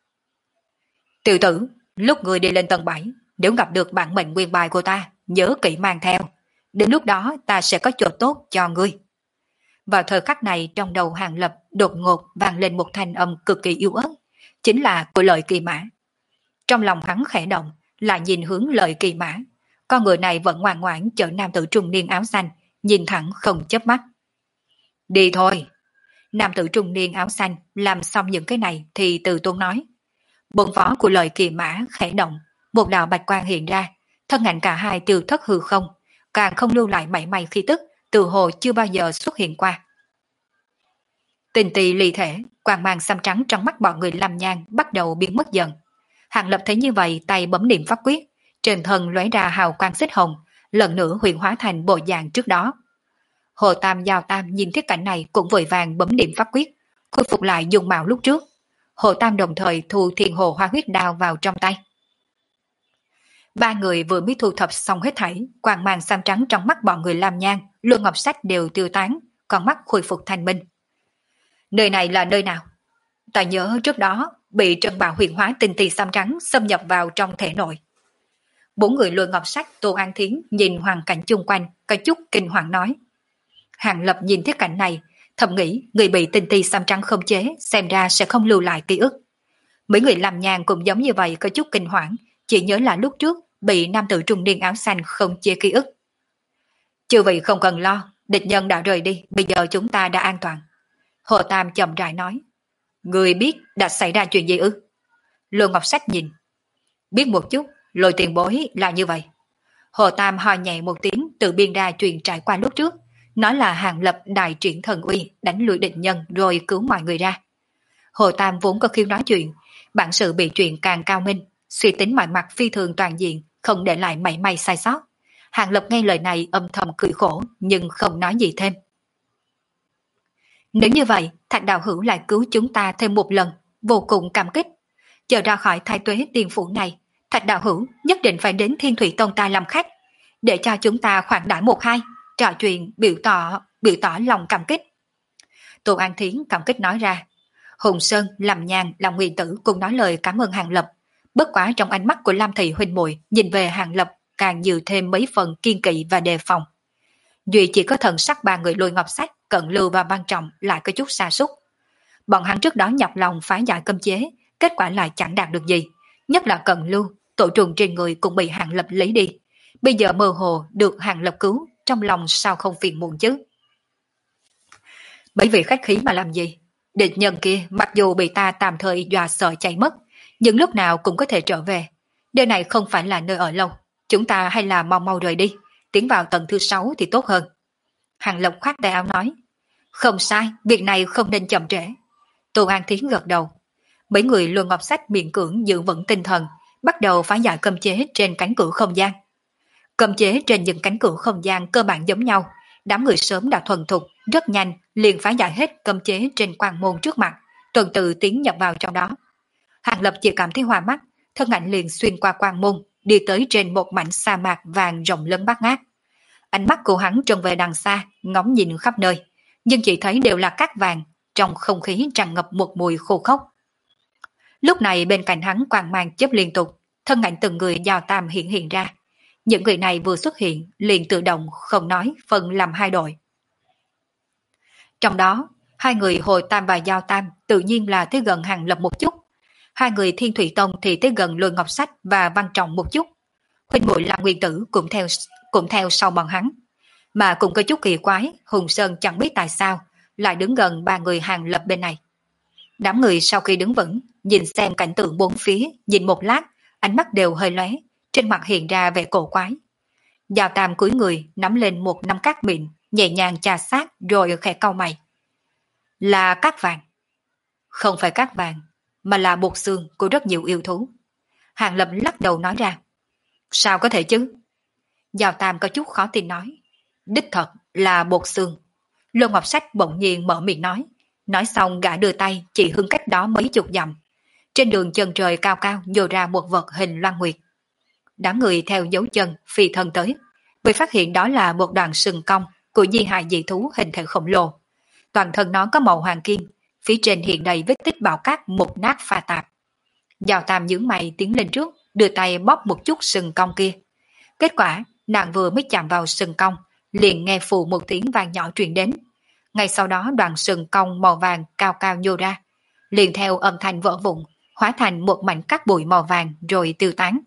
Tiểu tử, lúc người đi lên tầng 7, nếu gặp được bản mệnh nguyên bài của ta, nhớ kỹ mang theo. Đến lúc đó ta sẽ có chỗ tốt cho ngươi. Vào thời khắc này trong đầu Hàng Lập đột ngột vang lên một thanh âm cực kỳ yếu ớt, chính là của Lợi Kỳ Mã. Trong lòng hắn khẽ động, lại nhìn hướng Lợi Kỳ Mã. Con người này vẫn ngoan ngoãn chở nam tử trung niên áo xanh, nhìn thẳng không chớp mắt. Đi thôi. Nam tử trung niên áo xanh làm xong những cái này thì từ tốn nói. Bồn phó của Lợi Kỳ Mã khẽ động, một đạo bạch quang hiện ra, thân ảnh cả hai tiêu thất hư không, càng không lưu lại mảy may khí tức, từ hồ chưa bao giờ xuất hiện qua. Tình tì ly thể, quang mang xám trắng trong mắt bọn người làm nhang bắt đầu biến mất dần. Hàng Lập thấy như vậy, tay bấm niệm pháp quyết, trên thân lóe ra hào quang xích hồng, lần nữa huyền hóa thành bộ dạng trước đó. Hồ Tam Giao Tam nhìn thấy cảnh này cũng vội vàng bấm điểm pháp quyết, khôi phục lại dung mạo lúc trước. Hồ Tam đồng thời thu Thiên Hồ Hoa Huyết Đao vào trong tay. Ba người vừa mới thu thập xong hết thảy, quang mang xám trắng trong mắt bọn người Lam Nhan, Luân Ngọc Sách đều tiêu tán, con mắt khôi phục thanh minh. Nơi này là nơi nào? Ta nhớ trước đó bị Trần Bạo huyền hóa tinh tì xám trắng xâm nhập vào trong thể nội. Bốn người Luân Ngọc Sách, Tô An Thiến nhìn hoàn cảnh chung quanh, có chút kinh hoàng nói. Hàng Lập nhìn thấy cảnh này, thầm nghĩ người bị tinh tì xám trắng khống chế, xem ra sẽ không lưu lại ký ức. Mấy người Lam Nhan cũng giống như vậy, có chút kinh hoàng, chỉ nhớ là lúc trước bị nam tử trung niên áo xanh không chế ký ức. Chư vị không cần lo, địch nhân đã rời đi, bây giờ chúng ta đã an toàn. Hồ Tam chậm rãi nói. Người biết đã xảy ra chuyện gì ư? Luân Ngọc Sách nhìn. Biết một chút, Lôi Tiền Bối là như vậy. Hồ Tam ho nhẹ một tiếng tự biên ra chuyện trải qua lúc trước, nói là Hàng Lập đại triển thần uy, đánh lùi địch nhân rồi cứu mọi người ra. Hồ Tam vốn có khiếu nói chuyện, bản sự bị chuyện càng cao minh, suy tính mọi mặt phi thường toàn diện, không để lại mảy may sai sót. Hàng Lập nghe lời này âm thầm cười khổ, nhưng không nói gì thêm. Nếu như vậy, Thạch đạo hữu lại cứu chúng ta thêm một lần, vô cùng cảm kích. Chờ ra khỏi Thái Tuế Tiên phủ này, Thạch đạo hữu nhất định phải đến Thiên Thủy Tông ta làm khách, để cho chúng ta khoản đãi một hai, trò chuyện biểu tỏ lòng cảm kích. Tô An Thiến cảm kích nói ra. Hùng Sơn, Lâm Nhan, Long Nguyên Tử cùng nói lời cảm ơn Hàng Lập. Bất quá trong ánh mắt của Lam Thị huynh muội nhìn về Hàng Lập càng nhiều thêm mấy phần kiên kỵ và đề phòng. Duy chỉ có thần sắc ba người Lôi Ngọc Sách, Cận Lưu và Văn Trọng lại có chút sa sút. Bọn hắn trước đó nhập lòng phá giải cấm chế, kết quả lại chẳng đạt được gì. Nhất là Cận Lưu, tổ trùng trên người cũng bị Hàng Lập lấy đi. Bây giờ mơ hồ được Hàng Lập cứu, trong lòng sao không phiền muộn chứ? Mấy vị khách khí mà làm gì? Địch nhân kia mặc dù bị ta tạm thời dọa sợ chạy mất, nhưng lúc nào cũng có thể trở về. Nơi này không phải là nơi ở lâu, chúng ta hay là mau mau rời đi, tiến vào tầng thứ 6 thì tốt hơn. Hàng Lập khoát tay áo nói. Không sai, việc này không nên chậm trễ. Tô An Thiến gật đầu. Mấy người Luân Ngọc Sách miễn cưỡng giữ vững tinh thần, bắt đầu phá giải cấm chế trên cánh cửa không gian. Cấm chế trên những cánh cửa không gian cơ bản giống nhau, đám người sớm đã thuần thục, rất nhanh liền phá giải hết cấm chế trên quan môn trước mặt, tuần tự tiến nhập vào trong đó. Hàng Lập chỉ cảm thấy hoa mắt, thân ảnh liền xuyên qua quan môn, đi tới trên một mảnh sa mạc vàng rộng lớn bát ngát. Ánh mắt của hắn trông về đằng xa, ngóng nhìn khắp nơi, nhưng chỉ thấy đều là cát vàng, trong không khí tràn ngập một mùi khô khốc. Lúc này bên cạnh hắn quang mang chớp liên tục, thân ảnh từng người Giao Tam hiện ra. Những người này vừa xuất hiện liền tự động không nói phân làm hai đội. Trong đó, hai người Hồ Tam và Giao Tam tự nhiên là tới gần Hàng Lập một chút. Hai người Thiên Thủy Tông thì tới gần Lôi Ngọc Sách và Văn Trọng một chút. Huynh muội Lam Nguyên Tử cũng theo sau bọn hắn. Mà cũng có chút kỳ quái, Hùng Sơn chẳng biết tại sao lại đứng gần ba người Hàng Lập bên này. Đám người sau khi đứng vững, nhìn xem cảnh tượng bốn phía, nhìn một lát, ánh mắt đều hơi lóe, trên mặt hiện ra vẻ cổ quái. Giao Tam cúi người nắm lên một nắm cát mịn, nhẹ nhàng chà sát rồi khẽ cau mày. Là cát vàng. Không phải cát vàng, mà là bột xương của rất nhiều yêu thú. Hàng Lập lắc đầu nói ra. Sao có thể chứ? Giao Tam có chút khó tin nói. Đích thật là bột xương. Lô Ngọc Sách bỗng nhiên mở miệng nói. Nói xong gã đưa tay chỉ hướng cách đó mấy chục dặm. Trên đường chân trời cao cao nhô ra một vật hình loan nguyệt. Đám người theo dấu chân phi thân tới, mới phát hiện đó là một đoạn sừng cong của di hài dị thú hình thể khổng lồ. Toàn thân nó có màu hoàng kim, phía trên hiện đầy vết tích bão cát mục nát pha tạp. Giao Tam nhướng mày tiến lên trước, đưa tay bóp một chút sừng cong kia. Kết quả, nàng vừa mới chạm vào sừng cong, liền nghe phù một tiếng vang nhỏ truyền đến. Ngay sau đó đoạn sừng cong màu vàng cao cao nhô ra, liền theo âm thanh vỡ vụn, hóa thành một mảnh cát bụi màu vàng rồi tiêu tán.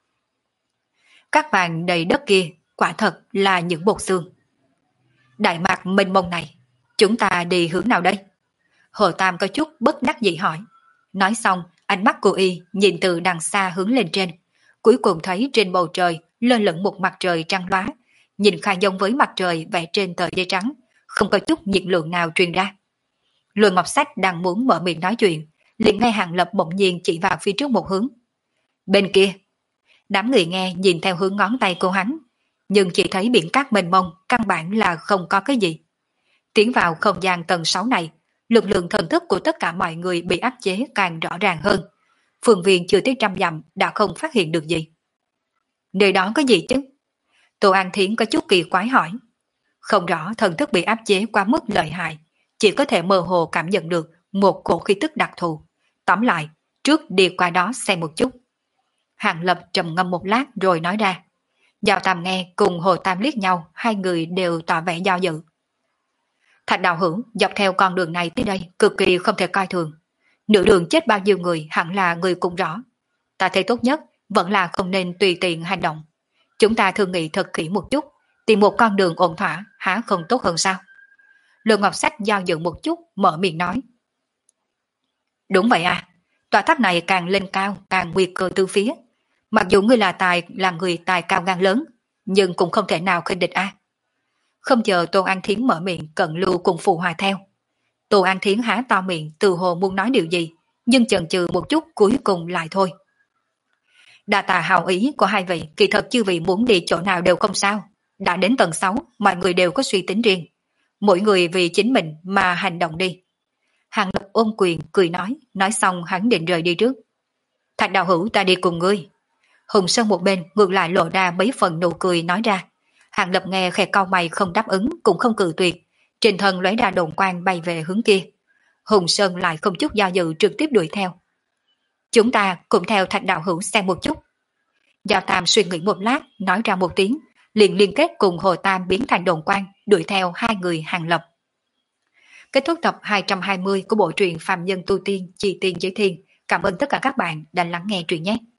Cát vàng đầy đất kia, quả thật là những bột xương. Đại mạc mênh mông này, chúng ta đi hướng nào đây? Hồ Tam có chút bất đắc dĩ hỏi. Nói xong, ánh mắt của y nhìn từ đằng xa hướng lên trên, cuối cùng thấy trên bầu trời lơ lửng một mặt trời trắng lóa, nhìn khá giống với mặt trời vẽ trên tờ giấy trắng, không có chút nhiệt lượng nào truyền ra. Lôi Ngọc Sách đang muốn mở miệng nói chuyện, liền nghe Hàng Lập bỗng nhiên chỉ vào phía trước một hướng. Bên kia. Đám người nghe nhìn theo hướng ngón tay của hắn, nhưng chỉ thấy biển cát mênh mông, căn bản là không có cái gì. Tiến vào không gian tầng 6 này, lực lượng thần thức của tất cả mọi người bị áp chế càng rõ ràng hơn. Phường viên chưa tới 100 dặm đã không phát hiện được gì. Nơi đó có gì chứ? Tô An Thiến có chút kỳ quái hỏi. Không rõ thần thức bị áp chế quá mức lợi hại, chỉ có thể mơ hồ cảm nhận được một cổ khí tức đặc thù. Tóm lại, trước đi qua đó xem một chút. Hàng Lập trầm ngâm một lát rồi nói ra. Giao Tam nghe cùng Hồ Tam liếc nhau, hai người đều tỏ vẻ do dự. Thạch đạo hữu dọc theo con đường này tới đây cực kỳ không thể coi thường. Nửa đường chết bao nhiêu người hẳn là người cũng rõ. Ta thấy tốt nhất vẫn là không nên tùy tiện hành động. Chúng ta thương nghị thật kỹ một chút, tìm một con đường ổn thỏa há không tốt hơn sao? Lương Ngọc Sách do dự một chút mở miệng nói. Đúng vậy à, tòa tháp này càng lên cao càng nguy cơ từ phía. Mặc dù ngươi là người tài cao ngang lớn, nhưng cũng không thể nào khinh địch a. Không chờ Tô An Thiến mở miệng, Cận Lưu cùng phụ hòa theo. Tô An Thiến há to miệng từ hồ muốn nói điều gì, nhưng chần chừ một chút cuối cùng lại thôi. Đa tạ hào ý của hai vị, kỳ thật chư vị muốn đi chỗ nào đều không sao. Đã đến tầng 6, mọi người đều có suy tính riêng. Mỗi người vì chính mình mà hành động đi. Hàng Lập ôm quyền cười nói xong hắn định rời đi trước. Thạch đạo hữu ta đi cùng ngươi. Hùng Sơn một bên ngược lại lộ ra mấy phần nụ cười nói ra. Hàng Lập nghe khẽ cau mày không đáp ứng cũng không cự tuyệt. Trên thân lóe ra đồn quang bay về hướng kia. Hùng Sơn lại không chút do dự trực tiếp đuổi theo. Chúng ta cũng theo Thạch đạo hữu xem một chút. Giao Tam suy nghĩ một lát nói ra một tiếng, liền liên kết cùng Hồ Tam biến thành đồn quang đuổi theo hai người Hàng Lập. Kết thúc tập 220 của bộ truyện Phàm Nhân Tu Tiên Chi Tiên Giới Thiên. Cảm ơn tất cả các bạn đã lắng nghe truyện nhé.